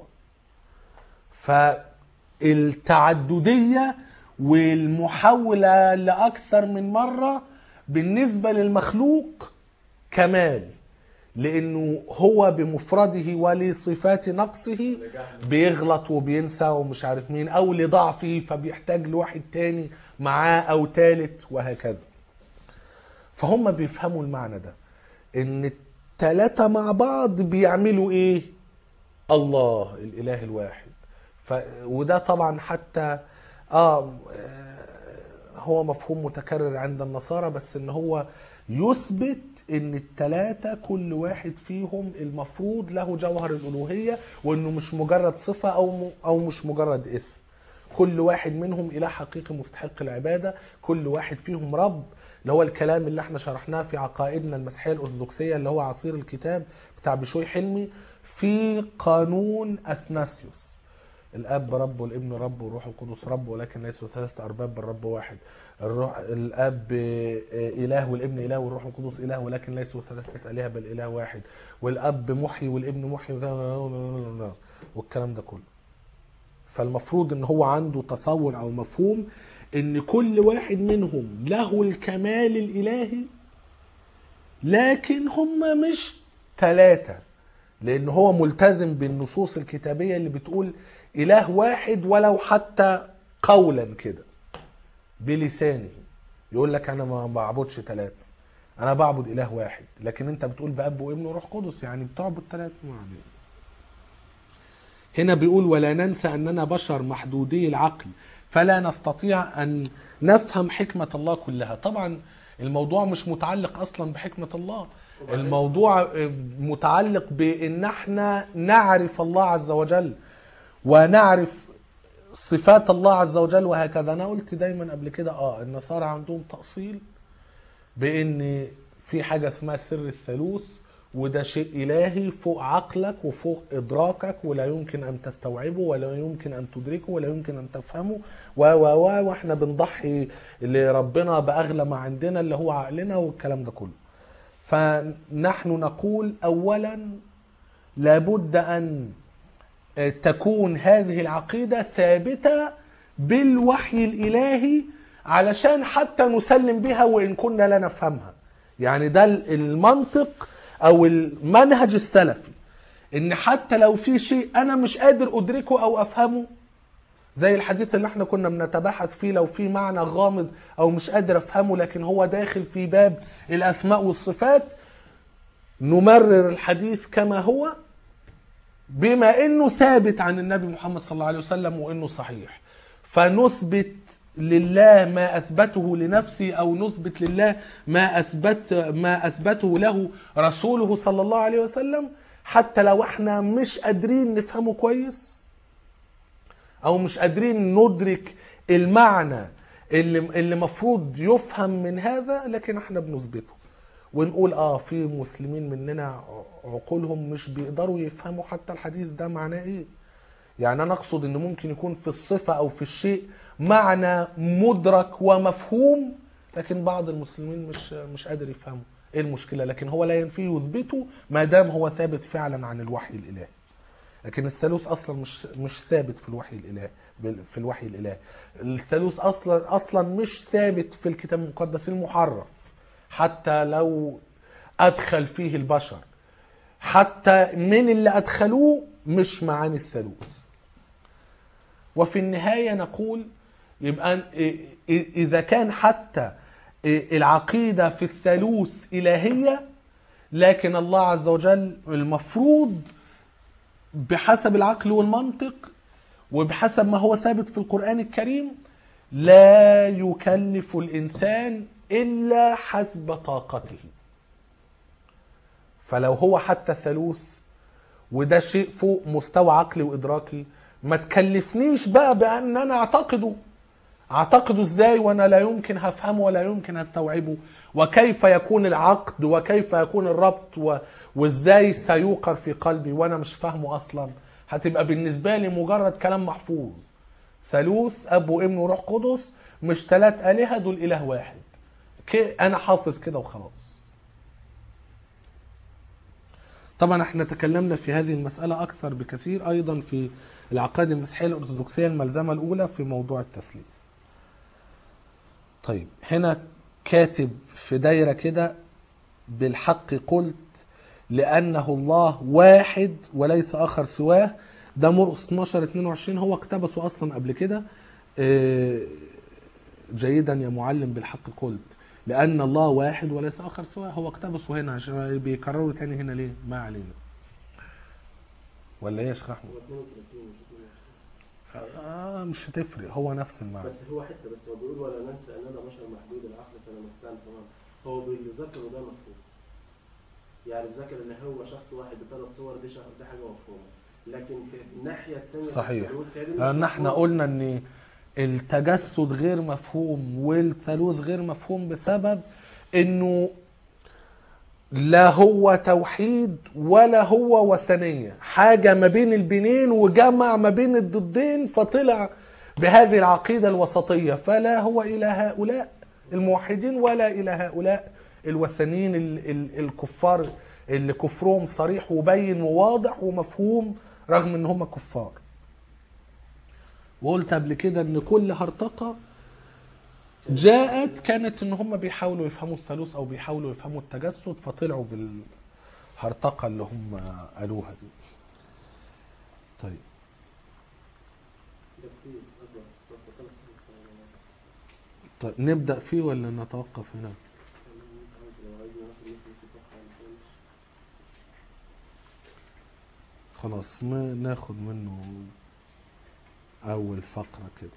فالتعددية والمحاولة لأكثر من مرة بالنسبة للمخلوق كمال، لأنه هو بمفرده ولصفات نقصه بيغلط وبينسى ومش عارف مين، أو لضعفه فبيحتاج لواحد تاني معاه أو تالت وهكذا. فهم بيفهموا المعنى ده، إن التلاتة مع بعض بيعملوا إيه؟ الله الإله الواحد. ف... وده طبعا حتى آه هو مفهوم متكرر عند النصارى، بس إن هو يثبت ان التلاتة كل واحد فيهم المفروض له جوهر الالوهية، وانه مش مجرد صفة او او مش مجرد اسم. كل واحد منهم اله حقيقي مستحق العبادة، كل واحد فيهم رب، اللي هو الكلام اللي احنا شرحناه في عقائدنا المسيحية الارثوذكسية اللي هو عصير الكتاب بتاع بشوي حلمي في قانون اثناسيوس. الاب رب والابن رب والروح القدس رب، ولكن ليسوا ثلاثة ارباب بل رب واحد. الروح الاب اله والابن اله والروح القدس اله، ولكن ليسوا ثلاثة الهه بل اله واحد. والاب محيي والابن محيي والكلام ده كله. فالمفروض ان هو عنده تصور او مفهوم ان كل واحد منهم له الكمال الالهي، لكن هم مش ثلاثة، لان هو ملتزم بالنصوص الكتابية اللي بتقول اله واحد، ولو حتى قولا كده بلسانه يقول لك انا ما بعبدش ثلاثة، انا بعبد اله واحد. لكن انت بتقول باب وابن وروح قدس، يعني بتعبد ثلاثة. هنا بيقول ولا ننسى اننا بشر محدودي العقل فلا نستطيع ان نفهم حكمة الله كلها. طبعا الموضوع مش متعلق اصلا بحكمة الله، الموضوع متعلق بان احنا نعرف الله عز وجل ونعرف صفات الله عز وجل وهكذا. انا قلت دايما قبل كده اه النصارى عندهم تأصيل بان في حاجة اسمها سر الثالوث، وده شيء الهي فوق عقلك وفوق ادراكك، ولا يمكن ان تستوعبه ولا يمكن ان تدركه ولا يمكن ان تفهمه و و واحنا بنضحي لربنا باغلى ما عندنا اللي هو عقلنا والكلام ده كله. فنحن نقول اولا لابد ان تكون هذه العقيدة ثابتة بالوحي الإلهي علشان حتى نسلم بها وإن كنا لا نفهمها. يعني ده المنطق أو المنهج السلفي، إن حتى لو في شيء أنا مش قادر أدركه أو أفهمه، زي الحديث اللي احنا كنا بنتباحث فيه، لو في معنى غامض أو مش قادر أفهمه لكن هو داخل في باب الأسماء والصفات، نمرر الحديث كما هو بما انه ثابت عن النبي محمد صلى الله عليه وسلم وانه صحيح، فنثبت لله ما اثبته لنفسه او نثبت لله ما اثبت ما اثبته له رسوله صلى الله عليه وسلم، حتى لو احنا مش قادرين نفهمه كويس او مش قادرين ندرك المعنى اللي اللي مفروض يفهم من هذا، لكن احنا بنثبته ونقول اه في مسلمين مننا عقولهم مش بيقدروا يفهموا حتى الحديث ده معناه ايه. يعني انا اقصد ان ممكن يكون في الصفة او في الشيء معنى مدرك ومفهوم، لكن بعض المسلمين مش مش قادر يفهمه. ايه المشكلة؟ لكن هو لا ينفيه يثبته ما دام هو ثابت فعلا عن الوحي الالهي. لكن الثالوث اصلا مش مش ثابت في الوحي الالهي، في الوحي الالهي. الثالوث اصلا اصلا مش ثابت في الكتاب المقدس المحرف، حتى لو ادخل فيه البشر، حتى من اللي ادخلوه مش معاني الثالوث. وفي النهاية نقول يبقى اذا كان حتى العقيدة في الثالوث الهية، لكن الله عز وجل المفروض بحسب العقل والمنطق وبحسب ما هو ثابت في القرآن الكريم لا يكلف الإنسان إلا حسب طاقته. فلو هو حتى ثالوث وده شيء فوق مستوى عقلي وإدراكي، ما تكلفنيش بقى بأن أنا أعتقده. أعتقده إزاي وأنا لا يمكن هفهمه ولا يمكن هستوعبه؟ وكيف يكون العقد وكيف يكون الربط و... وإزاي سيوقر في قلبي وأنا مش فاهمه أصلا؟ هتبقى بالنسبة لي مجرد كلام محفوظ. ثالوث أب وابن وروح قدس، مش ثلاث آلهة، دول إله واحد. أنا حافظ كده وخلاص. طبعا احنا تكلمنا في هذه المسألة أكثر بكثير أيضا في العقائد المسيحية الأرثوذكسية الملزمة الأولى في موضوع التثليث. طيب هنا كاتب في دايرة كده: بالحق قلت لأنه الله واحد وليس آخر سواه. ده مرقس اثناشر اثنين وعشرين، هو اقتبسه أصلا قبل كده. جيدا يا معلم، بالحق قلت لأن الله واحد وليس آخر سواه. هو اقتبسه هنا عشان بيكرروا تاني هنا ليه؟ ما علينا. ولا ايه يا شيخ احمد؟ اه مش هتفرق، هو نفس المعنى. بس هو حته بس هو بيقول ولا ننسى اننا بشر محدود العقل فلنستعن تمام. هو بيذكر وده مفهوم. يعني بذكر ان هو شخص واحد بثلاث صور، دي دي حاجه مفهومه. لكن في الناحيه الثانيه صحيح. ان احنا قلنا ان التجسد غير مفهوم والثالوث غير مفهوم بسبب انه لا هو توحيد ولا هو وثنية، حاجة ما بين البنين وجمع ما بين الضدين، فطلع بهذه العقيدة الوسطية. فلا هو إلى هؤلاء الموحدين ولا إلى هؤلاء الوثنيين الكفار اللي كفرهم صريح وبين وواضح ومفهوم رغم ان هم كفار. وقلت قبل كده ان كل هرطقة جاءت كانت ان هم بيحاولوا يفهموا الثالوث او بيحاولوا يفهموا التجسد، فطلعوا بالهرطقة اللي هم قالوها دي. طيب طيب نبدأ فيه ولا نتوقف هنا؟ خلاص ناخد منه اول فقرة كده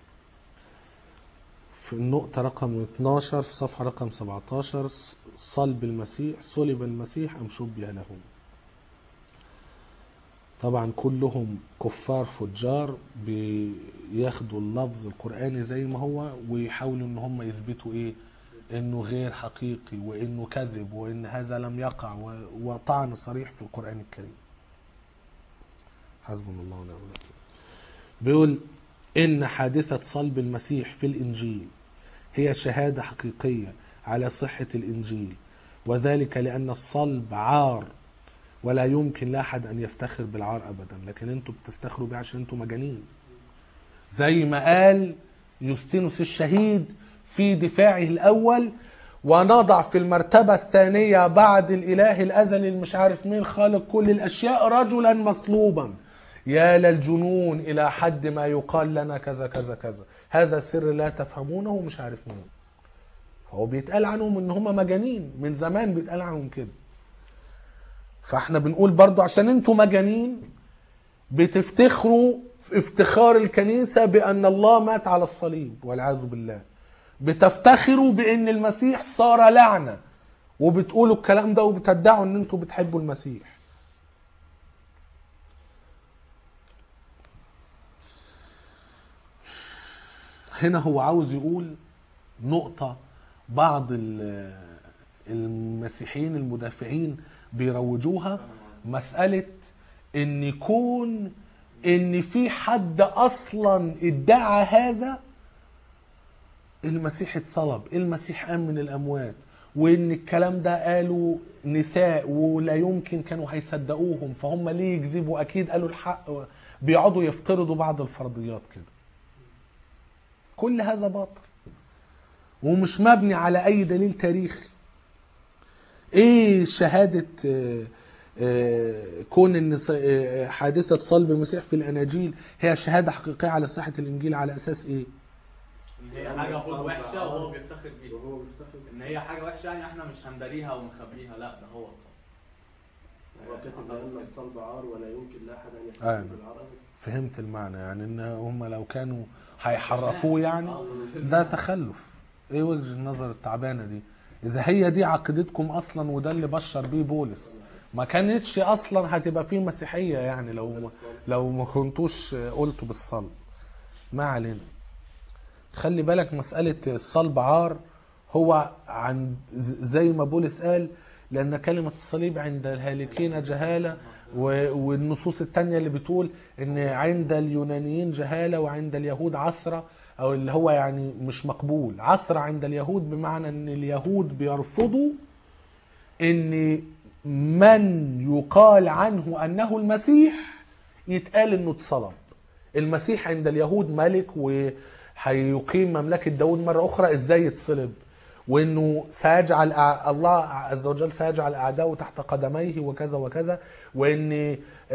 في النقطة رقم اثناشر في صفحة رقم سبعتاشر: صلب المسيح، صلب المسيح أم شبه لهم. طبعا كلهم كفار فجار بياخدوا اللفظ القرآني زي ما هو ويحاولوا ان هم يثبتوا ايه؟ انه غير حقيقي وانه كذب وان هذا لم يقع، وطعن صريح في القرآن الكريم. حسبنا الله ونعم الوكيل. بيقول إن حادثة صلب المسيح في الإنجيل هي شهادة حقيقية على صحة الإنجيل، وذلك لأن الصلب عار ولا يمكن لأحد أن يفتخر بالعار أبدا. لكن أنتوا بتفتخروا بيه عشان أنتوا مجانين، زي ما قال يوستينوس الشهيد في دفاعه الأول: ونضع في المرتبة الثانية بعد الإله الأزلي المش عارف مين خالق كل الأشياء رجلا مصلوبا، يا للجنون إلى حد ما يقال لنا كذا كذا كذا، هذا سر لا تفهمونه ومش عارف مين. هو بيتقال عنهم ان هم مجانين، من زمان بيتقال عنهم كده. فاحنا بنقول برضو عشان انتوا مجانين بتفتخروا افتخار الكنيسة بأن الله مات على الصليب والعياذ بالله، بتفتخروا بأن المسيح صار لعنة، وبتقولوا الكلام ده وبتدعوا ان انتوا بتحبوا المسيح. هنا هو عاوز يقول نقطة بعض المسيحيين المدافعين بيروجوها، مسألة ان يكون ان في حد اصلا ادعى هذا، المسيح اتصلب، المسيح قام من الاموات، وان الكلام ده قالوا نساء ولا يمكن كانوا هيصدقوهم، فهم ليه يكذبوا؟ اكيد قالوا الحق. بيقعدوا يفترضوا بعض الفرضيات كده. كل هذا باطل ومش مبني على اي دليل تاريخي. ايه شهادة كون ان حادثة صلب المسيح في الاناجيل هي شهادة حقيقية على صحة الانجيل على اساس ايه؟ ان هي حاجه المفروض وحشه وهو بيفتخر بيها، وهو بيفتخر ان هي حاجه وحشه يعني احنا مش هنداريها ومخبيها، لا ده هو هو كاتب لأن الصلب عار ولا يمكن لأحد أن يفتخر آه. بالعار. فهمت المعنى، يعني ان هم لو كانوا هيحرفوه يعني ده تخلف. ايه وجه النظر التعبانه دي؟ اذا هي دي عقيدتكم اصلا وده اللي بشر بيه بولس، ما كانتش اصلا هتبقى فيه مسيحيه يعني لو لو ما كنتوش قلتوا بالصلب. ما علينا. خلي بالك مساله الصلب عار، هو عند زي ما بولس قال لأن كلمة الصليب عند الهالكين جهالة، والنصوص التانية اللي بتقول إن عند اليونانيين جهالة وعند اليهود عثرة، أو اللي هو يعني مش مقبول. عثرة عند اليهود بمعنى إن اليهود بيرفضوا إن من يقال عنه أنه المسيح يتقال إنه اتصلب. المسيح عند اليهود ملك وهيقيم مملكة داود مرة أخرى، إزاي يتصلب؟ وانه سيجعل الله عز وجل سيجعل اعداؤه تحت قدميه وكذا وكذا، وان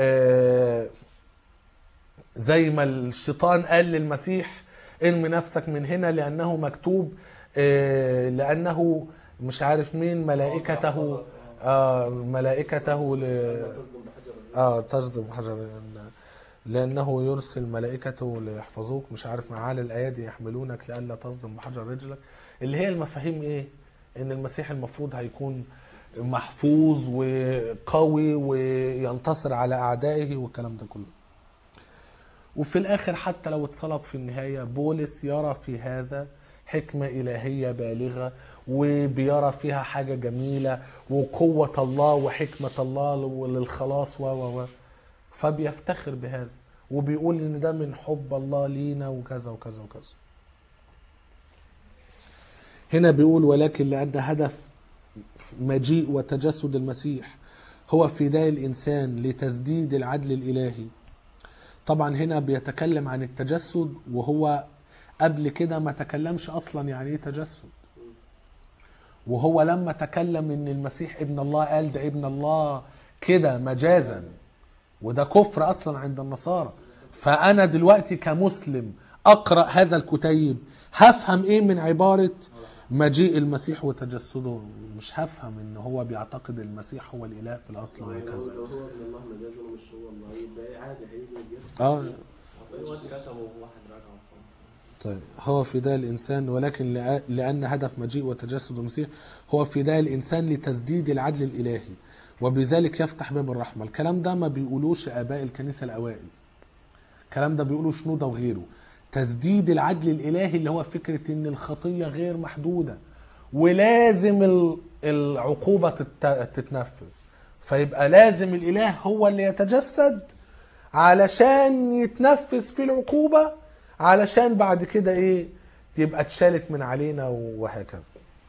زي ما الشيطان قال للمسيح ارمي نفسك من هنا لانه مكتوب، لانه مش عارف مين ملائكته آه ملائكته ل... اه تصدم بحجر، لانه يرسل ملائكته ليحفظوك، مش عارف معاه الايادي يحملونك لئلا تصدم بحجر رجلك، اللي هي المفاهيم ايه؟ ان المسيح المفروض هيكون محفوظ وقوي وينتصر على اعدائه والكلام ده كله. وفي الاخر حتى لو اتصلب في النهاية، بولس يرى في هذا حكمة الهية بالغة، وبيرى فيها حاجة جميلة وقوة الله وحكمة الله للخلاص و و فبيفتخر بهذا وبيقول ان ده من حب الله لينا وكذا وكذا وكذا. هنا بيقول ولكن لأن هدف مجيء وتجسد المسيح هو فداء الإنسان لتسديد العدل الإلهي. طبعا هنا بيتكلم عن التجسد، وهو قبل كده ما تكلمش أصلا يعني ايه تجسد. وهو لما تكلم ان المسيح ابن الله قال ده ابن الله كده مجازا، وده كفر أصلا عند النصارى. فأنا دلوقتي كمسلم أقرأ هذا الكتيب هفهم ايه من عبارة مجيء المسيح وتجسده؟ مش هفهم ان هو بيعتقد المسيح هو الاله في الاصل وهكذا. لو هو ابن الله مجازا ومش هو الله يبقى عادي هيجي يتجسد. اه طيب هو فداء الانسان، ولكن لان هدف مجيء وتجسد المسيح هو فداء الانسان لتسديد العدل الالهي، وبذلك يفتح باب الرحمه. الكلام ده ما بيقولوش اباء الكنيسه الاوائل، الكلام ده بيقولوا شنودة وغيره. تسديد العدل الإلهي اللي هو فكرة ان الخطية غير محدودة ولازم العقوبة تتنفذ، فيبقى لازم الإله هو اللي يتجسد علشان يتنفذ في العقوبة، علشان بعد كده ايه تبقى اتشالت من علينا وهكذا.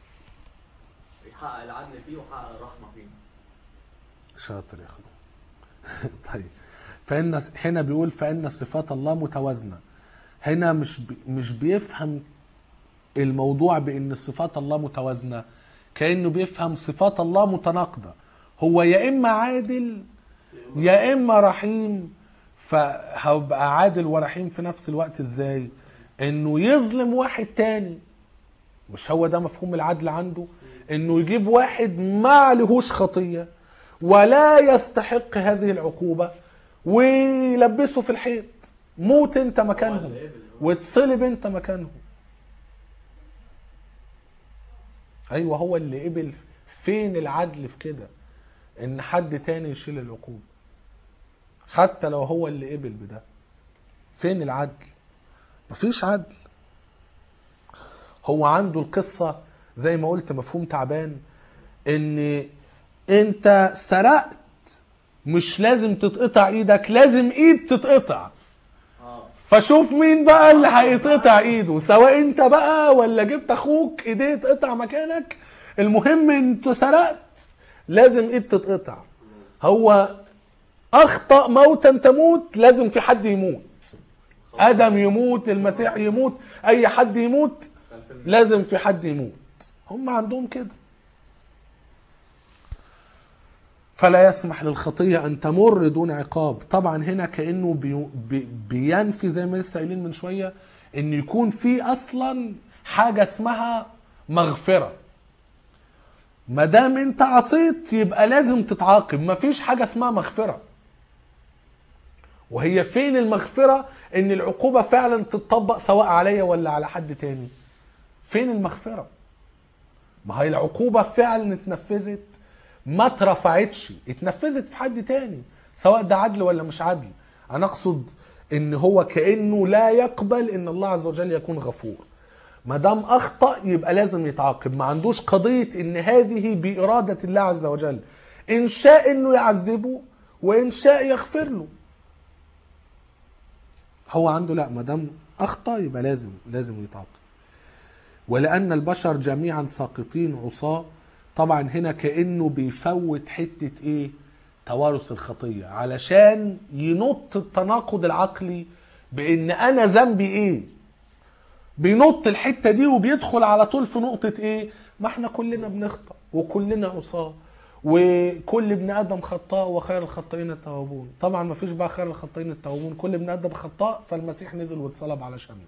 يحقق العدل فيه وحقق الرحمة فيه. شاطر يا اخوان. طيب فإن هنا بيقول فإن صفات الله متوازنة. هنا مش بي مش بيفهم الموضوع بأن صفات الله متوازنة كأنه بيفهم صفات الله متناقضة. هو يا إما عادل يا إما رحيم، فهبقى عادل ورحيم في نفس الوقت ازاي؟ انه يظلم واحد تاني، مش هو ده مفهوم العدل عنده؟ انه يجيب واحد ما لهوش خطية ولا يستحق هذه العقوبة ويلبسه في الحيط، موت انت مكانهم وتصلب انت مكانهم. ايوه هو اللي قبل. فين العدل في كده؟ ان حد تاني يشيل العقوبة حتى لو هو اللي قبل بده. فين العدل؟ مفيش عدل. هو عنده القصة زي ما قلت مفهوم تعبان، ان انت سرقت مش لازم تتقطع ايدك، لازم ايد تتقطع. اه فشوف مين بقى اللي هيتقطع ايده، سواء انت بقى ولا جبت اخوك ايديه تقطع مكانك، المهم انت سرقت لازم ايد تتقطع. هو اخطأ موتا تموت، لازم في حد يموت، ادم يموت، المسيح يموت، اي حد يموت، لازم في حد يموت. هم عندهم كده. فلا يسمح للخطية أن تمر دون عقاب. طبعا هنا كأنه بي بي بينفي زي ما لسه قايلين من شوية أن يكون في أصلا حاجة اسمها مغفرة. ما دام أنت عصيت يبقى لازم تتعاقب، ما فيش حاجة اسمها مغفرة. وهي فين المغفرة؟ أن العقوبة فعلا تتطبق سواء عليا ولا على حد تاني. فين المغفرة؟ ما هي العقوبة فعلا اتنفذت، ما اترفعتش، اتنفذت في حد تاني، سواء ده عدل ولا مش عدل. انا اقصد ان هو كأنه لا يقبل ان الله عز وجل يكون غفور. ما دام اخطأ يبقى لازم يتعاقب، ما عندوش قضية ان هذه بإرادة الله عز وجل، ان شاء انه يعذبه وان شاء يغفر له. هو عنده لا، ما دام اخطأ يبقى لازم لازم يتعاقب. ولأن البشر جميعا ساقطين عصاة. طبعا هنا كأنه بيفوت حتة ايه؟ توارث الخطية، علشان ينط التناقض العقلي بان انا ذنبي ايه. بينط الحتة دي وبيدخل على طول في نقطة ايه؟ ما احنا كلنا بنخطأ وكلنا عصاة وكل ابن ادم خطاء وخير الخطائين التوابون. طبعا ما فيش بقى خير الخطائين التوابون، كل ابن ادم خطاء، فالمسيح نزل واتصلب علشانه.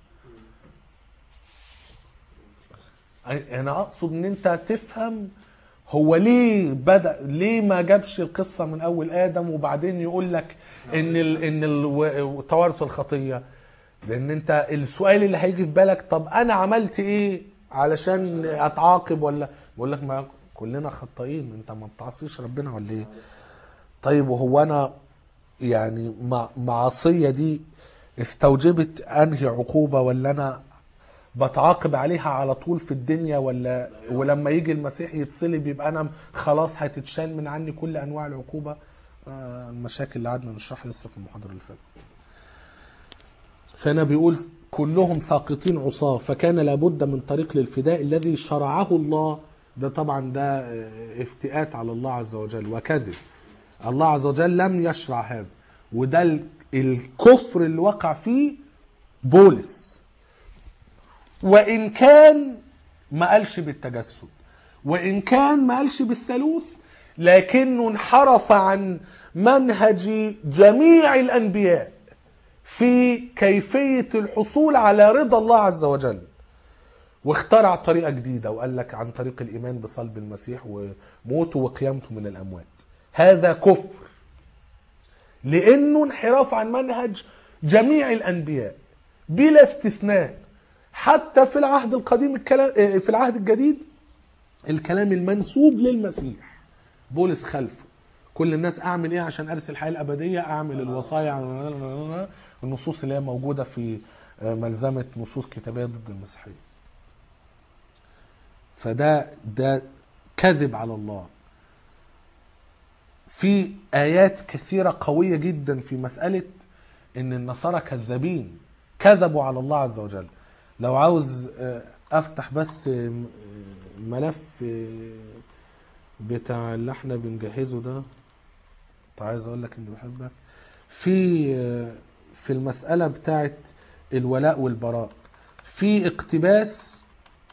انا اقصد ان انت تفهم هو ليه بدأ، ليه ما جابش القصة من اول ادم وبعدين يقول لك ان ال ان ال توارث الخطية. لان انت السؤال اللي هيجي في بالك، طب انا عملت ايه علشان اتعاقب؟ ولا بقول لك ما كلنا خطائين، انت ما بتعصيش ربنا ولا ايه؟ طيب وهو انا يعني معصية دي استوجبت انهي عقوبة، ولا انا بتعاقب عليها على طول في الدنيا، ولا ولما يجي المسيح يتصلب يبقى انا خلاص هتتشال من عني كل انواع العقوبة؟ آه المشاكل اللي قعدنا نشرحها لسه في المحاضرة اللي فاتت. فانا بيقول كلهم ساقطين عصاة، فكان لابد من طريق للفداء الذي شرعه الله. ده طبعا ده افتئات على الله عز وجل وكذب. الله عز وجل لم يشرع هذا، وده الكفر اللي وقع فيه بولس. وإن كان ما قالش بالتجسد، وإن كان ما قالش بالثالوث، لكنه انحرف عن منهج جميع الأنبياء في كيفية الحصول على رضا الله عز وجل، واخترع طريقة جديدة وقال لك عن طريق الإيمان بصلب المسيح وموته وقيامته من الأموات. هذا كفر، لأنه انحراف عن منهج جميع الأنبياء بلا استثناء. حتى في العهد القديم الكلام، في العهد الجديد الكلام المنسوب للمسيح بولس خلفه. كل الناس اعمل ايه عشان ارث الحياه الابديه؟ اعمل الوصايا، النصوص اللي هي موجوده في ملزمه نصوص كتابيه ضد المسيحيه. فده ده كذب على الله. في ايات كثيره قويه جدا في مساله ان النصارى كذابين، كذبوا على الله عز وجل. لو عاوز افتح بس ملف بتاع اللي احنا بنجهزه ده، عايز اقول لك اني بحبك في في المسألة بتاعت الولاء والبراء. في اقتباس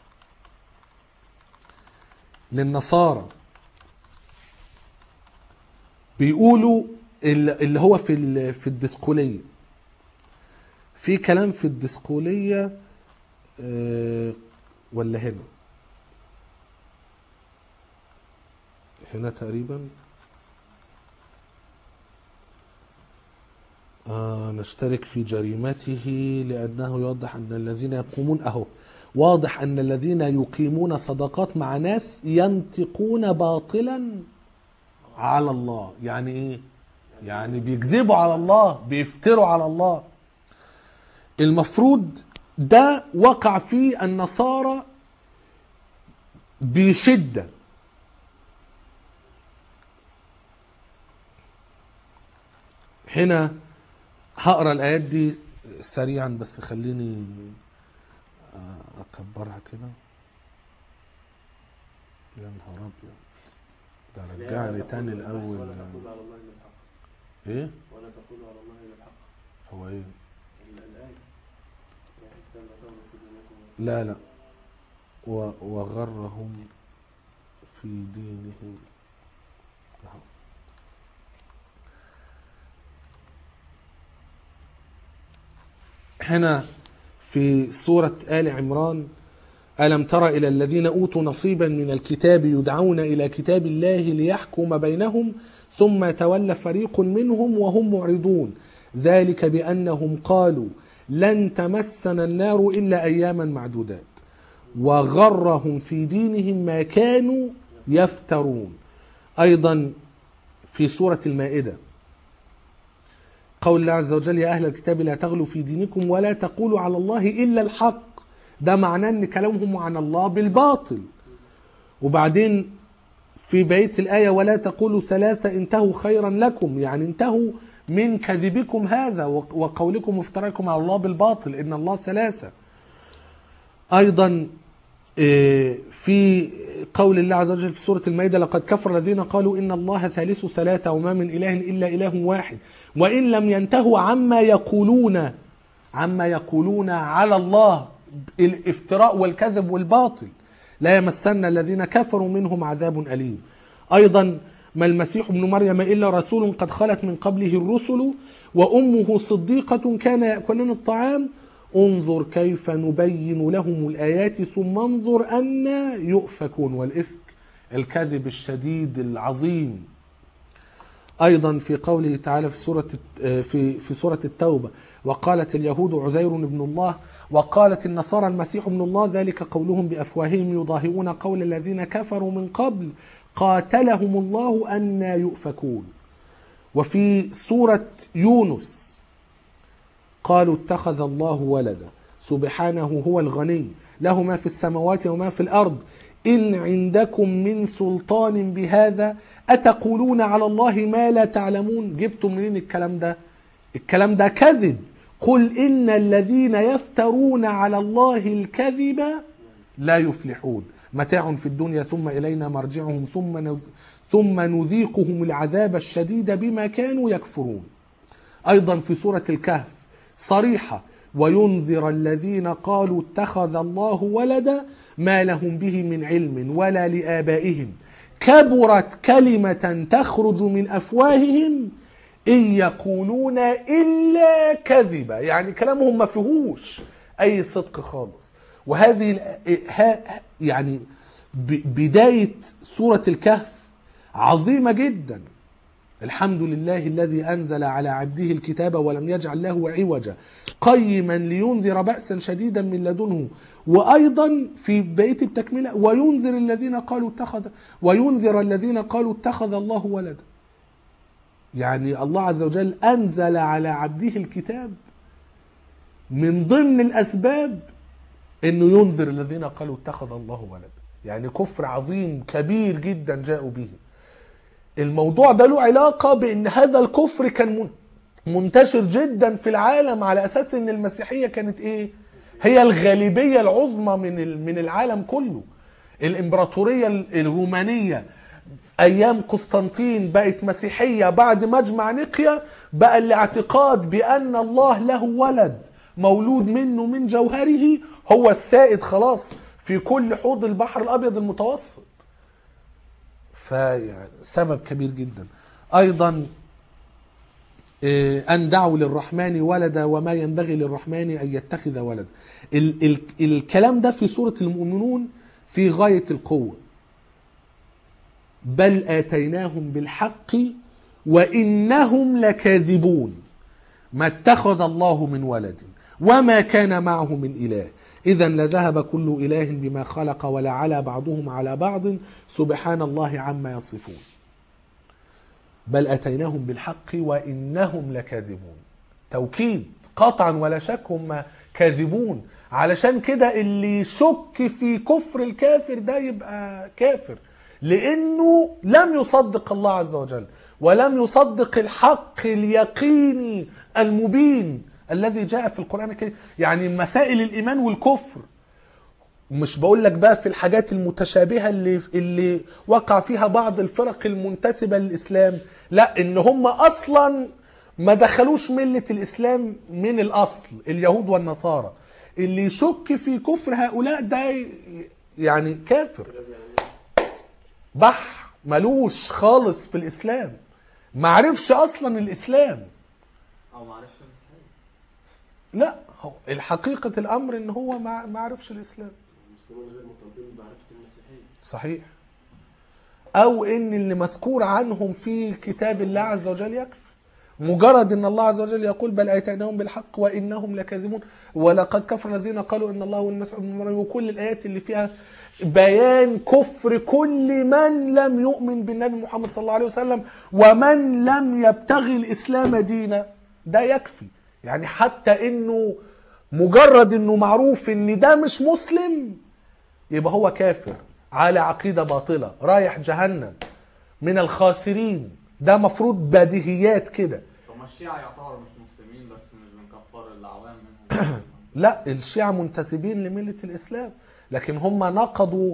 للنصارى بيقولوا اللي هو في في الدسقولية، في كلام في الدسقولية أه ولا هنا هنا تقريبا آه نشترك في جريمته لأنه يوضح أن الذين يقومون أهو واضح أن الذين يقيمون صداقات مع ناس ينطقون باطلا على الله. يعني إيه؟ يعني بيكذبوا على الله، بيفتروا على الله. المفروض ده وقع فيه النصارى بشدة. هنا هقرا الآيات دي سريعا بس خليني أكبرها كده. يا نهار أبيض، ده رجعني تاني الأول. ولا تقولوا على الله إلا الحق. إيه؟ ولا تقولوا على الله إلا الحق. هو إيه؟ الآية. لا لا، وغرهم في دينهم. هنا في سورة آل عمران: ألم تر إلى الذين أوتوا نصيبا من الكتاب يدعون إلى كتاب الله ليحكم بينهم ثم تولى فريق منهم وهم معرضون ذلك بأنهم قالوا لن تمسنا النار إلا أياما معدودات وغرهم في دينهم ما كانوا يفترون. أيضا في سورة المائدة قول الله عز وجل: يا أهل الكتاب لا تغلوا في دينكم ولا تقولوا على الله إلا الحق. ده معناه أن كلامهم عن الله بالباطل. وبعدين في بقية الآية: ولا تقولوا ثلاثة انتهوا خيرا لكم، يعني انتهوا من كذبكم هذا وقولكم وافتراكم على الله بالباطل، إن الله ثلاثة. أيضا في قول الله عز وجل في سورة المائدة: لقد كفر الذين قالوا إن الله ثالث ثلاثة وما من إله إلا إله واحد وإن لم ينتهوا عما يقولون عما يقولون على الله الافتراء والكذب والباطل لا يمسن الذين كفروا منهم عذاب أليم. أيضا: ما المسيح ابن مريم إلا رسول قد خلت من قبله الرسل وأمه صديقة كان يأكلن الطعام انظر كيف نبين لهم الآيات ثم انظر أن يؤفكون. والإفك الكذب الشديد العظيم. أيضا في قوله تعالى في سورة في في سورة التوبة: وقالت اليهود عزير ابن الله وقالت النصارى المسيح ابن الله ذلك قولهم بأفواههم يضاهئون قول الذين كفروا من قبل قاتلهم الله أن يؤفكون. وفي سورة يونس قالوا اتخذ الله ولدا سبحانه هو الغني له ما في السماوات وما في الأرض إن عندكم من سلطان بهذا أتقولون على الله ما لا تعلمون. جبتم منين الكلام ده؟ الكلام ده كذب. قل إن الذين يفترون على الله الكذب لا يفلحون متاع في الدنيا ثم إلينا مرجعهم ثم ثم نذيقهم العذاب الشديد بما كانوا يكفرون. أيضا في سورة الكهف صريحة: وينذر الذين قالوا اتخذ الله ولدا ما لهم به من علم ولا لآبائهم كبرت كلمة تخرج من أفواههم إن يقولون إلا كذبا. يعني كلامهم ما فيهوش أي صدق خالص. وهذه يعني بداية سورة الكهف عظيمة جدا. الحمد لله الذي أنزل على عبده الكتاب ولم يجعل له عوجا قيما لينذر بأسا شديدا من لدنه. وأيضا في بقية التكملة: وينذر الذين قالوا اتخذ وينذر الذين قالوا اتخذ الله ولدا. يعني الله عز وجل أنزل على عبده الكتاب من ضمن الأسباب أنه ينذر الذين قالوا اتخذ الله ولدا. يعني كفر عظيم كبير جدا جاءوا به. الموضوع ده له علاقة بأن هذا الكفر كان منتشر جدا في العالم على أساس أن المسيحية كانت إيه؟ هي الغالبية العظمى من من العالم كله. الإمبراطورية الرومانية أيام قسطنطين بقت مسيحية. بعد مجمع نقيا بقى الاعتقاد بأن الله له ولد مولود منه من جوهره هو السائد خلاص في كل حوض البحر الأبيض المتوسط. فيعني سبب كبير جدا. أيضا أن دعوا للرحمن ولدا وما ينبغي للرحمن أن يتخذ ولدا. ال ال الكلام ده في سورة المؤمنون في غاية القوة: بل آتيناهم بالحق وإنهم لكاذبون ما اتخذ الله من ولد وما كان معه من إله إذا لذهب كل إله بما خلق ولعلى بعضهم على بعض سبحان الله عما يصفون. بل أتيناهم بالحق وإنهم لكاذبون. توكيد قطعا ولا شك هم كاذبون. علشان كده اللي يشك في كفر الكافر ده يبقى كافر، لانه لم يصدق الله عز وجل ولم يصدق الحق اليقيني المبين الذي جاء في القرآن الكريم. يعني مسائل الإيمان والكفر، مش بقول لك بقى في الحاجات المتشابهة اللي اللي وقع فيها بعض الفرق المنتسبة للإسلام، لا، إن هم أصلا ما دخلوش ملة الإسلام من الأصل، اليهود والنصارى. اللي يشك في كفر هؤلاء ده يعني كافر بح، ملوش خالص في الإسلام، معرفش أصلا الإسلام. او معلش المسيحية. لا، هو الحقيقة الأمر إن هو ما ما عرفش الإسلام. المسلمون غير مطالبين بمعرفة المسيحية. صحيح. أو إن اللي مذكور عنهم في كتاب الله عز وجل يكفي. مجرد إن الله عز وجل يقول بل أتيناهم بالحق وإنهم لكاذبون ولقد كفر الذين قالوا إن الله هو المسيح ابن مريم، وكل الآيات اللي فيها بيان كفر كل من لم يؤمن بالنبي محمد صلى الله عليه وسلم ومن لم يبتغي الإسلام دينا، ده يكفي. يعني حتى إنه مجرد إنه معروف إن ده مش مسلم يبقى هو كافر على عقيدة باطلة رايح جهنم من الخاسرين. ده مفروض بديهيات كده. طب ما الشيعة يعتبروا مش مسلمين بس مش بنكفر العوام منهم. لا، الشيعة منتسبين لملة الإسلام، لكن هم نقضوا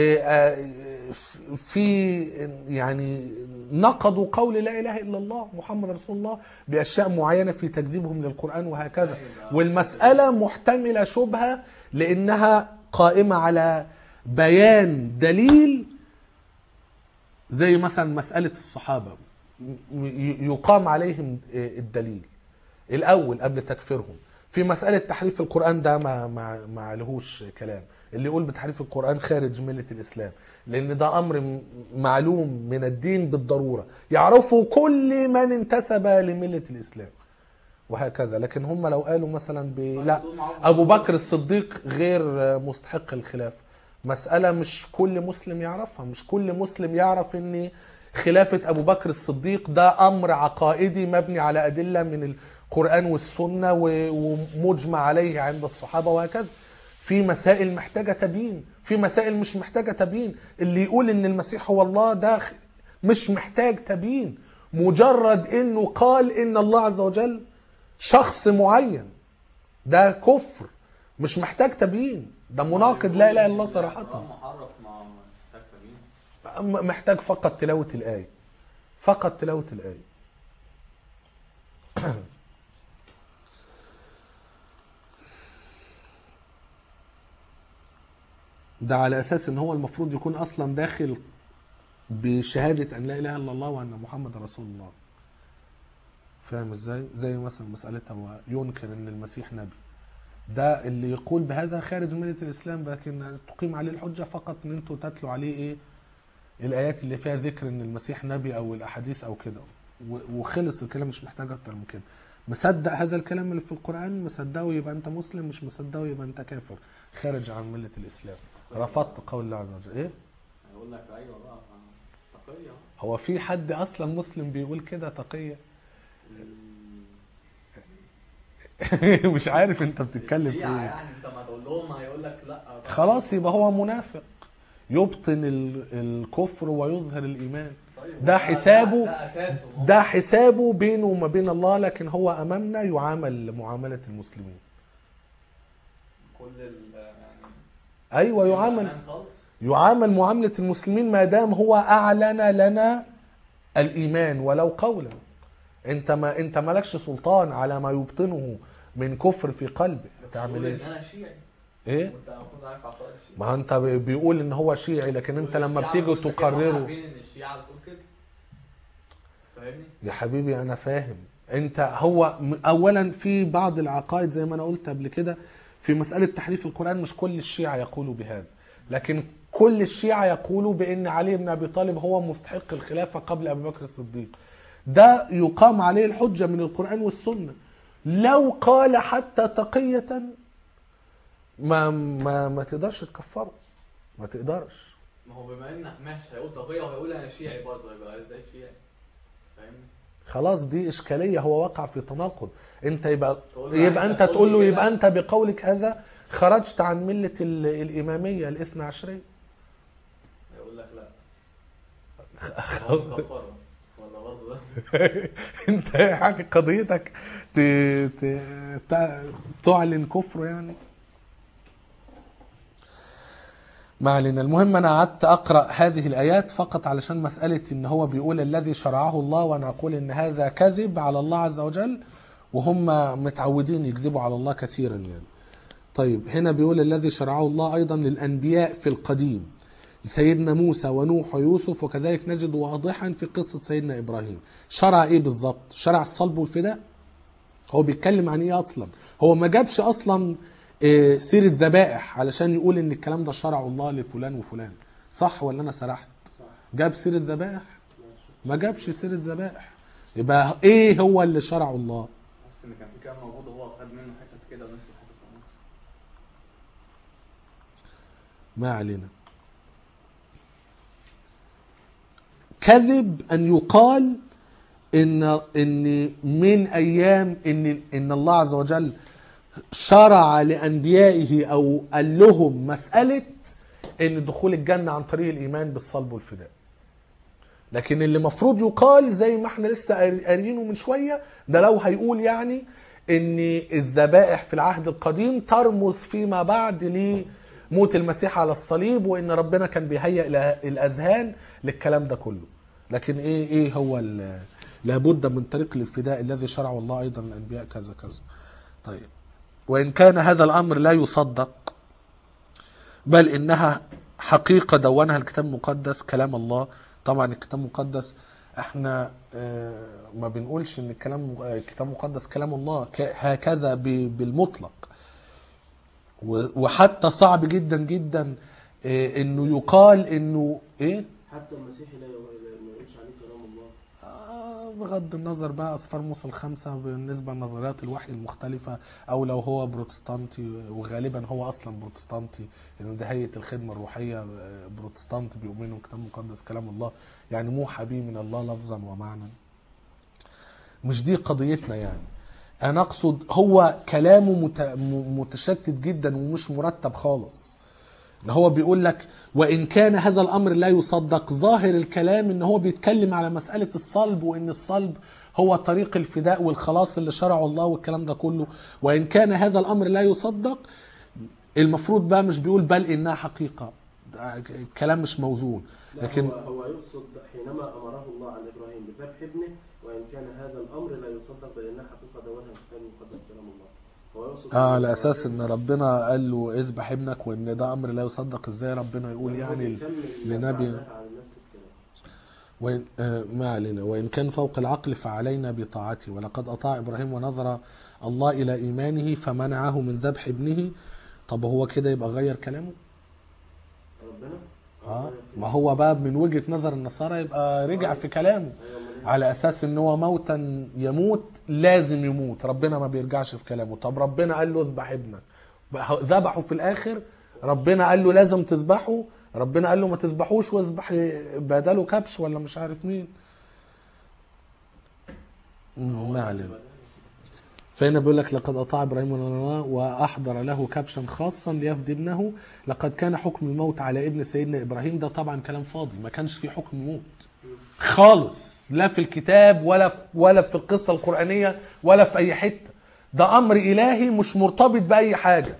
في يعني نقضوا قول لا إله إلا الله محمد رسول الله بأشياء معينة في تكذيبهم للقرآن وهكذا. والمسألة محتملة شبهة لأنها قائمة على بيان دليل، زي مثلا مسألة الصحابة يقام عليهم الدليل الأول قبل تكفيرهم. في مسألة تحريف القرآن ده ما ما ما عليهوش كلام، اللي يقول بتحريف القرآن خارج ملة الإسلام، لأن ده أمر معلوم من الدين بالضرورة يعرفه كل من انتسب لملة الإسلام وهكذا. لكن هم لو قالوا مثلا ب... لا، أبو بكر الصديق غير مستحق الخلافة، مسألة مش كل مسلم يعرفها. مش كل مسلم يعرف ان خلافة ابو بكر الصديق ده امر عقائدي مبني على ادلة من القرآن والسنة ومجمع عليه عند الصحابة وهكذا. في مسائل محتاجة تبيين، في مسائل مش محتاجة تبيين. اللي يقول ان المسيح هو الله ده مش محتاج تبيين، مجرد انه قال ان الله عز وجل شخص معين ده كفر، مش محتاج تبيين. ده مناقض لا اله الا الله صراحه. محرف مع محتاج تبيين، محتاج فقط تلاوه الايه، فقط تلاوه الايه. ده على اساس ان هو المفروض يكون اصلا داخل بشهاده ان لا اله الا الله وان محمد رسول الله. فاهم ازاي؟ زي مثلا مساله هو ينكر ان المسيح نبي، ده اللي يقول بهذا خارج ملة الإسلام، لكن تقيم عليه الحجة فقط ان انتوا تتلوا عليه ايه الآيات اللي فيها ذكر ان المسيح نبي او الأحاديث او كده، وخلص الكلام، مش محتاج اكتر من كده. مصدق هذا الكلام اللي في القرآن، مصدقه يبقى انت مسلم، مش مصدقه يبقى انت كافر خارج عن ملة الإسلام، رفضت قول الله عز وجل. ايه؟ هيقول لك ايوه بقى تقية. هو في حد اصلا مسلم بيقول كده تقية؟ مش عارف انت بتتكلم في ايه. يعني انت ما تقول لهم هيقول لك لا. خلاص يبقى هو منافق يبطن الكفر ويظهر الايمان. طيب ده حسابه، ده اساسه، ده حسابه بينه وما بين الله، لكن هو امامنا يعامل معاملة المسلمين. كل ال يعني ايوه يعامل يعامل معاملة المسلمين ما دام هو اعلن لنا الايمان ولو قولا. انت ما انت مالكش سلطان على ما يبطنه من كفر في قلبه. تعمل ايه؟ انا شيعي. ايه؟ وانت المفروض عارف عقائد الشيعة. ما انت بيقول ان هو شيعي، لكن انت لما بتيجي تقرره. عارفين ان الشيعة بتقول كده. فاهمني؟ يا حبيبي انا فاهم. انت هو اولا في بعض العقائد زي ما انا قلت قبل كده في مسألة تحريف القرآن، مش كل الشيعة يقولوا بهذا، لكن كل الشيعة يقولوا بان علي بن ابي طالب هو مستحق الخلافة قبل ابي بكر الصديق. ده يقام عليه الحجة من القرآن والسنة. لو قال حتى تقية ما ما ما تقدرش تكفره، ما تقدرش. ما هو بما انك ماشي هيقول تقية وهيقول انا شيعي برضه، يبقى ازاي شيعي؟ فاهمني؟ خلاص دي اشكاليه، هو وقع في تناقض. انت يبقى تقول له يبقى يعني انت أنت تقول له تقول لي يبقى كده؟ انت بقولك هذا خرجت عن مله ال- الاماميه الاثنى عشريه. يقول لك لا هو مكفره ولا برضه ده؟ انت يعني قضيتك ت... ت... ت... تعلن كفره يعني. ما علينا. المهم انا قعدت اقرا هذه الايات فقط علشان مساله ان هو بيقول الذي شرعه الله، وانا اقول ان هذا كذب على الله عز وجل، وهم متعودين يكذبوا على الله كثيرا يعني. طيب هنا بيقول الذي شرعه الله ايضا للانبياء في القديم، سيدنا موسى ونوح ويوسف، وكذلك نجد واضحا في قصه سيدنا ابراهيم. شرع ايه بالظبط؟ شرع الصلب والفداء. هو بيتكلم عن ايه اصلا؟ هو ما جابش اصلا إيه سيره ذبائح علشان يقول ان الكلام ده شرع الله لفلان وفلان، صح ولا انا سرحت؟ صح. جاب سيره ذبائح؟ ما جابش سيره ذبائح. يبقى ايه هو اللي شرعه الله؟ بس ان كان في كلام موجود وهو خد منه حتت كده ونفس الحتت في النص. ما علينا. كذب ان يقال ان ان من ايام ان ان الله عز وجل شرع لانبيائه او قال لهم مساله ان دخول الجنه عن طريق الايمان بالصلب والفداء. لكن اللي المفروض يقال زي ما احنا لسه قاريينه من شويه، ده لو هيقول يعني ان الذبائح في العهد القديم ترمز فيما بعد لموت المسيح على الصليب، وان ربنا كان بيهيئ الاذهان للكلام ده كله. لكن ايه ايه هو ال- لابد من طريق الفداء الذي شرعه الله ايضا للانبياء كذا كذا. طيب وان كان هذا الامر لا يصدق، بل انها حقيقه دونها الكتاب المقدس كلام الله. طبعا الكتاب المقدس احنا آه، ما بنقولش ان الكلام الكتاب المقدس كلام الله ك- هكذا ب- بالمطلق، و- وحتى صعب جدا جدا آه، انه يقال انه ايه حتى المسيحي لا يقول- ما يقولش عليه كلام الله. آه، بغض النظر بقى أسفار موسى الخمسة بالنسبة لنظريات الوحي المختلفة، أو لو هو بروتستانتي، وغالبا هو أصلا بروتستانتي لأن ده هيئة الخدمة الروحية آه، بروتستانت بيؤمنوا الكتاب المقدس كلام الله، يعني موحى به من الله لفظا ومعنى. مش دي قضيتنا يعني. أنا أقصد هو كلامه مت- م- متشتت جدا ومش مرتب خالص. ان هو بيقول لك وان كان هذا الامر لا يصدق، ظاهر الكلام ان هو بيتكلم على مسألة الصلب، وان الصلب هو طريق الفداء والخلاص اللي شرعه الله والكلام ده كله. وان كان هذا الامر لا يصدق، المفروض بقى مش بيقول بل انها حقيقة، ده كلام مش موزون. لا لكن هو هو يقصد حينما امره الله عن ابراهيم بذبح ابنه، وان كان هذا الامر لا يصدق بانها حقيقه دونها الكتاب المقدس كلام الله. هو يقصد اه على اساس ان ربنا قال له اذبح ابنك، وان ده امر لا يصدق، ازاي ربنا يقول يعني لنبي؟ على نفس الكلام. وإن آه ما علينا. وإن كان فوق العقل فعلينا بطاعته، ولقد أطاع إبراهيم ونظر الله إلى إيمانه فمنعه من ذبح ابنه. طب هو كده يبقى غير كلامه؟ ربنا آه ما هو بقى من وجهة نظر النصارى يبقى رجع في كلامه على أساس إن هو موتا يموت لازم يموت، ربنا ما بيرجعش في كلامه. طب ربنا قال له اذبح ابنك، ذبحه في الآخر. ربنا قال له لازم تذبحه، ربنا قال له ما تذبحوش واذبح بداله كبش ولا مش عارف مين. ما علينا. فهنا بيقول لك لقد أطاع إبراهيم وأحضر له كبشا خاصا ليفدي ابنه. لقد كان حكم الموت على ابن سيدنا إبراهيم. ده طبعا كلام فاضي، ما كانش في حكم موت خالص، لا في الكتاب ولا في ولا في القصة القرآنية ولا في أي حتة. ده أمر إلهي مش مرتبط بأي حاجة.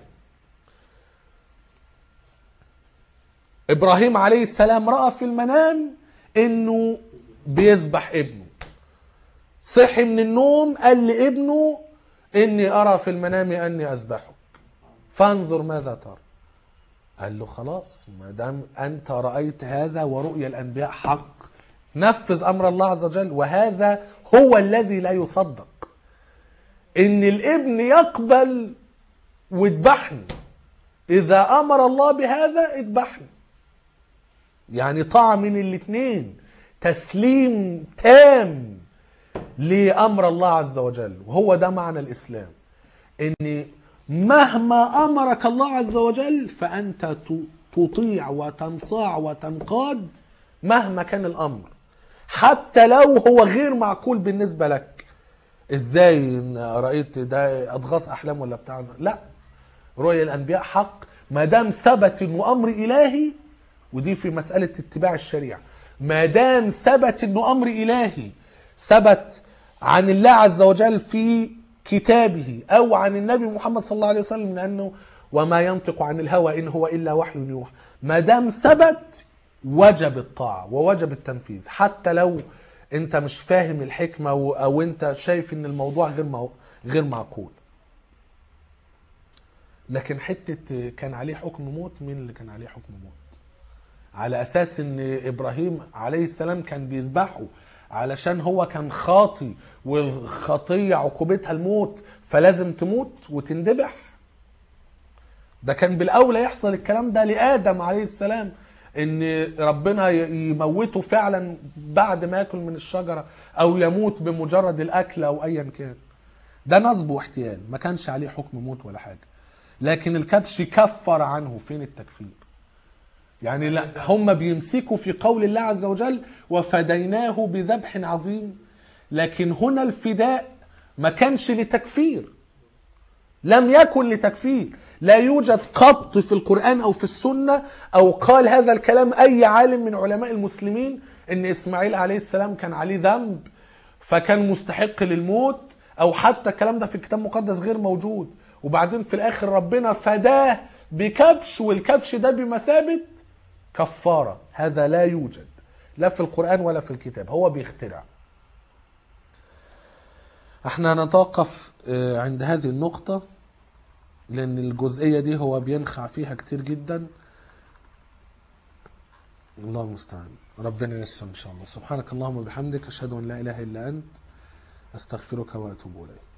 إبراهيم عليه السلام رأى في المنام إنه بيذبح ابنه، صحي من النوم قال لابنه إني أرى في المنام أني أذبحك فانظر ماذا ترى. قال له خلاص ما دام أنت رأيت هذا ورؤيا الأنبياء حق، نفذ أمر الله عز وجل. وهذا هو الذي لا يصدق، إن الابن يقبل واذبحني، إذا أمر الله بهذا اذبحني. يعني طاعة من الاثنين، تسليم تام لأمر الله عز وجل. وهو ده معنى الإسلام، إن مهما أمرك الله عز وجل فأنت تطيع وتنصاع وتنقاد مهما كان الأمر، حتى لو هو غير معقول بالنسبة لك. ازاي إن رأيت ده اضغاث احلام ولا بتاع؟ لا، رؤيا الانبياء حق ما دام ثبت انه امر الهي. ودي في مسألة اتباع الشريعة، ما دام ثبت انه امر الهي، ثبت عن الله عز وجل في كتابه او عن النبي محمد صلى الله عليه وسلم، لانه وما ينطق عن الهوى ان هو الا وحي يوحى، ما دام ثبت وجب الطاعة ووجب التنفيذ، حتى لو انت مش فاهم الحكمة او انت شايف ان الموضوع غير غير معقول. لكن حتة كان عليه حكم موت، مين اللي كان عليه حكم موت؟ على اساس ان ابراهيم عليه السلام كان بيذبحه علشان هو كان خاطي والخطية عقوبتها الموت، فلازم تموت وتندبح. ده كان بالاولى يحصل الكلام ده لآدم عليه السلام، ان ربنا يموته فعلا بعد ما ياكل من الشجرة، او يموت بمجرد الاكل او ايا كان. ده نصب واحتيال، ما كانش عليه حكم موت ولا حاجة. لكن الكبش كفر عنه. فين التكفير؟ يعني لا، هم بيمسكوا في قول الله عز وجل وفديناه بذبح عظيم، لكن هنا الفداء ما كانش لتكفير، لم يكن لتكفير. لا يوجد قط في القرآن أو في السنة أو قال هذا الكلام أي عالم من علماء المسلمين إن إسماعيل عليه السلام كان عليه ذنب فكان مستحق للموت، أو حتى الكلام ده في الكتاب المقدس غير موجود. وبعدين في الآخر ربنا فداه بكبش، والكبش ده بمثابة كفارة. هذا لا يوجد لا في القرآن ولا في الكتاب، هو بيخترع. احنا نتوقف عند هذه النقطة، لأن الجزئية دي هو بينخع فيها كتير جدا. الله المستعان، ربنا ييسر إن شاء الله. سبحانك اللهم وبحمدك، أشهد أن لا إله إلا أنت، أستغفرك وأتوب إليك.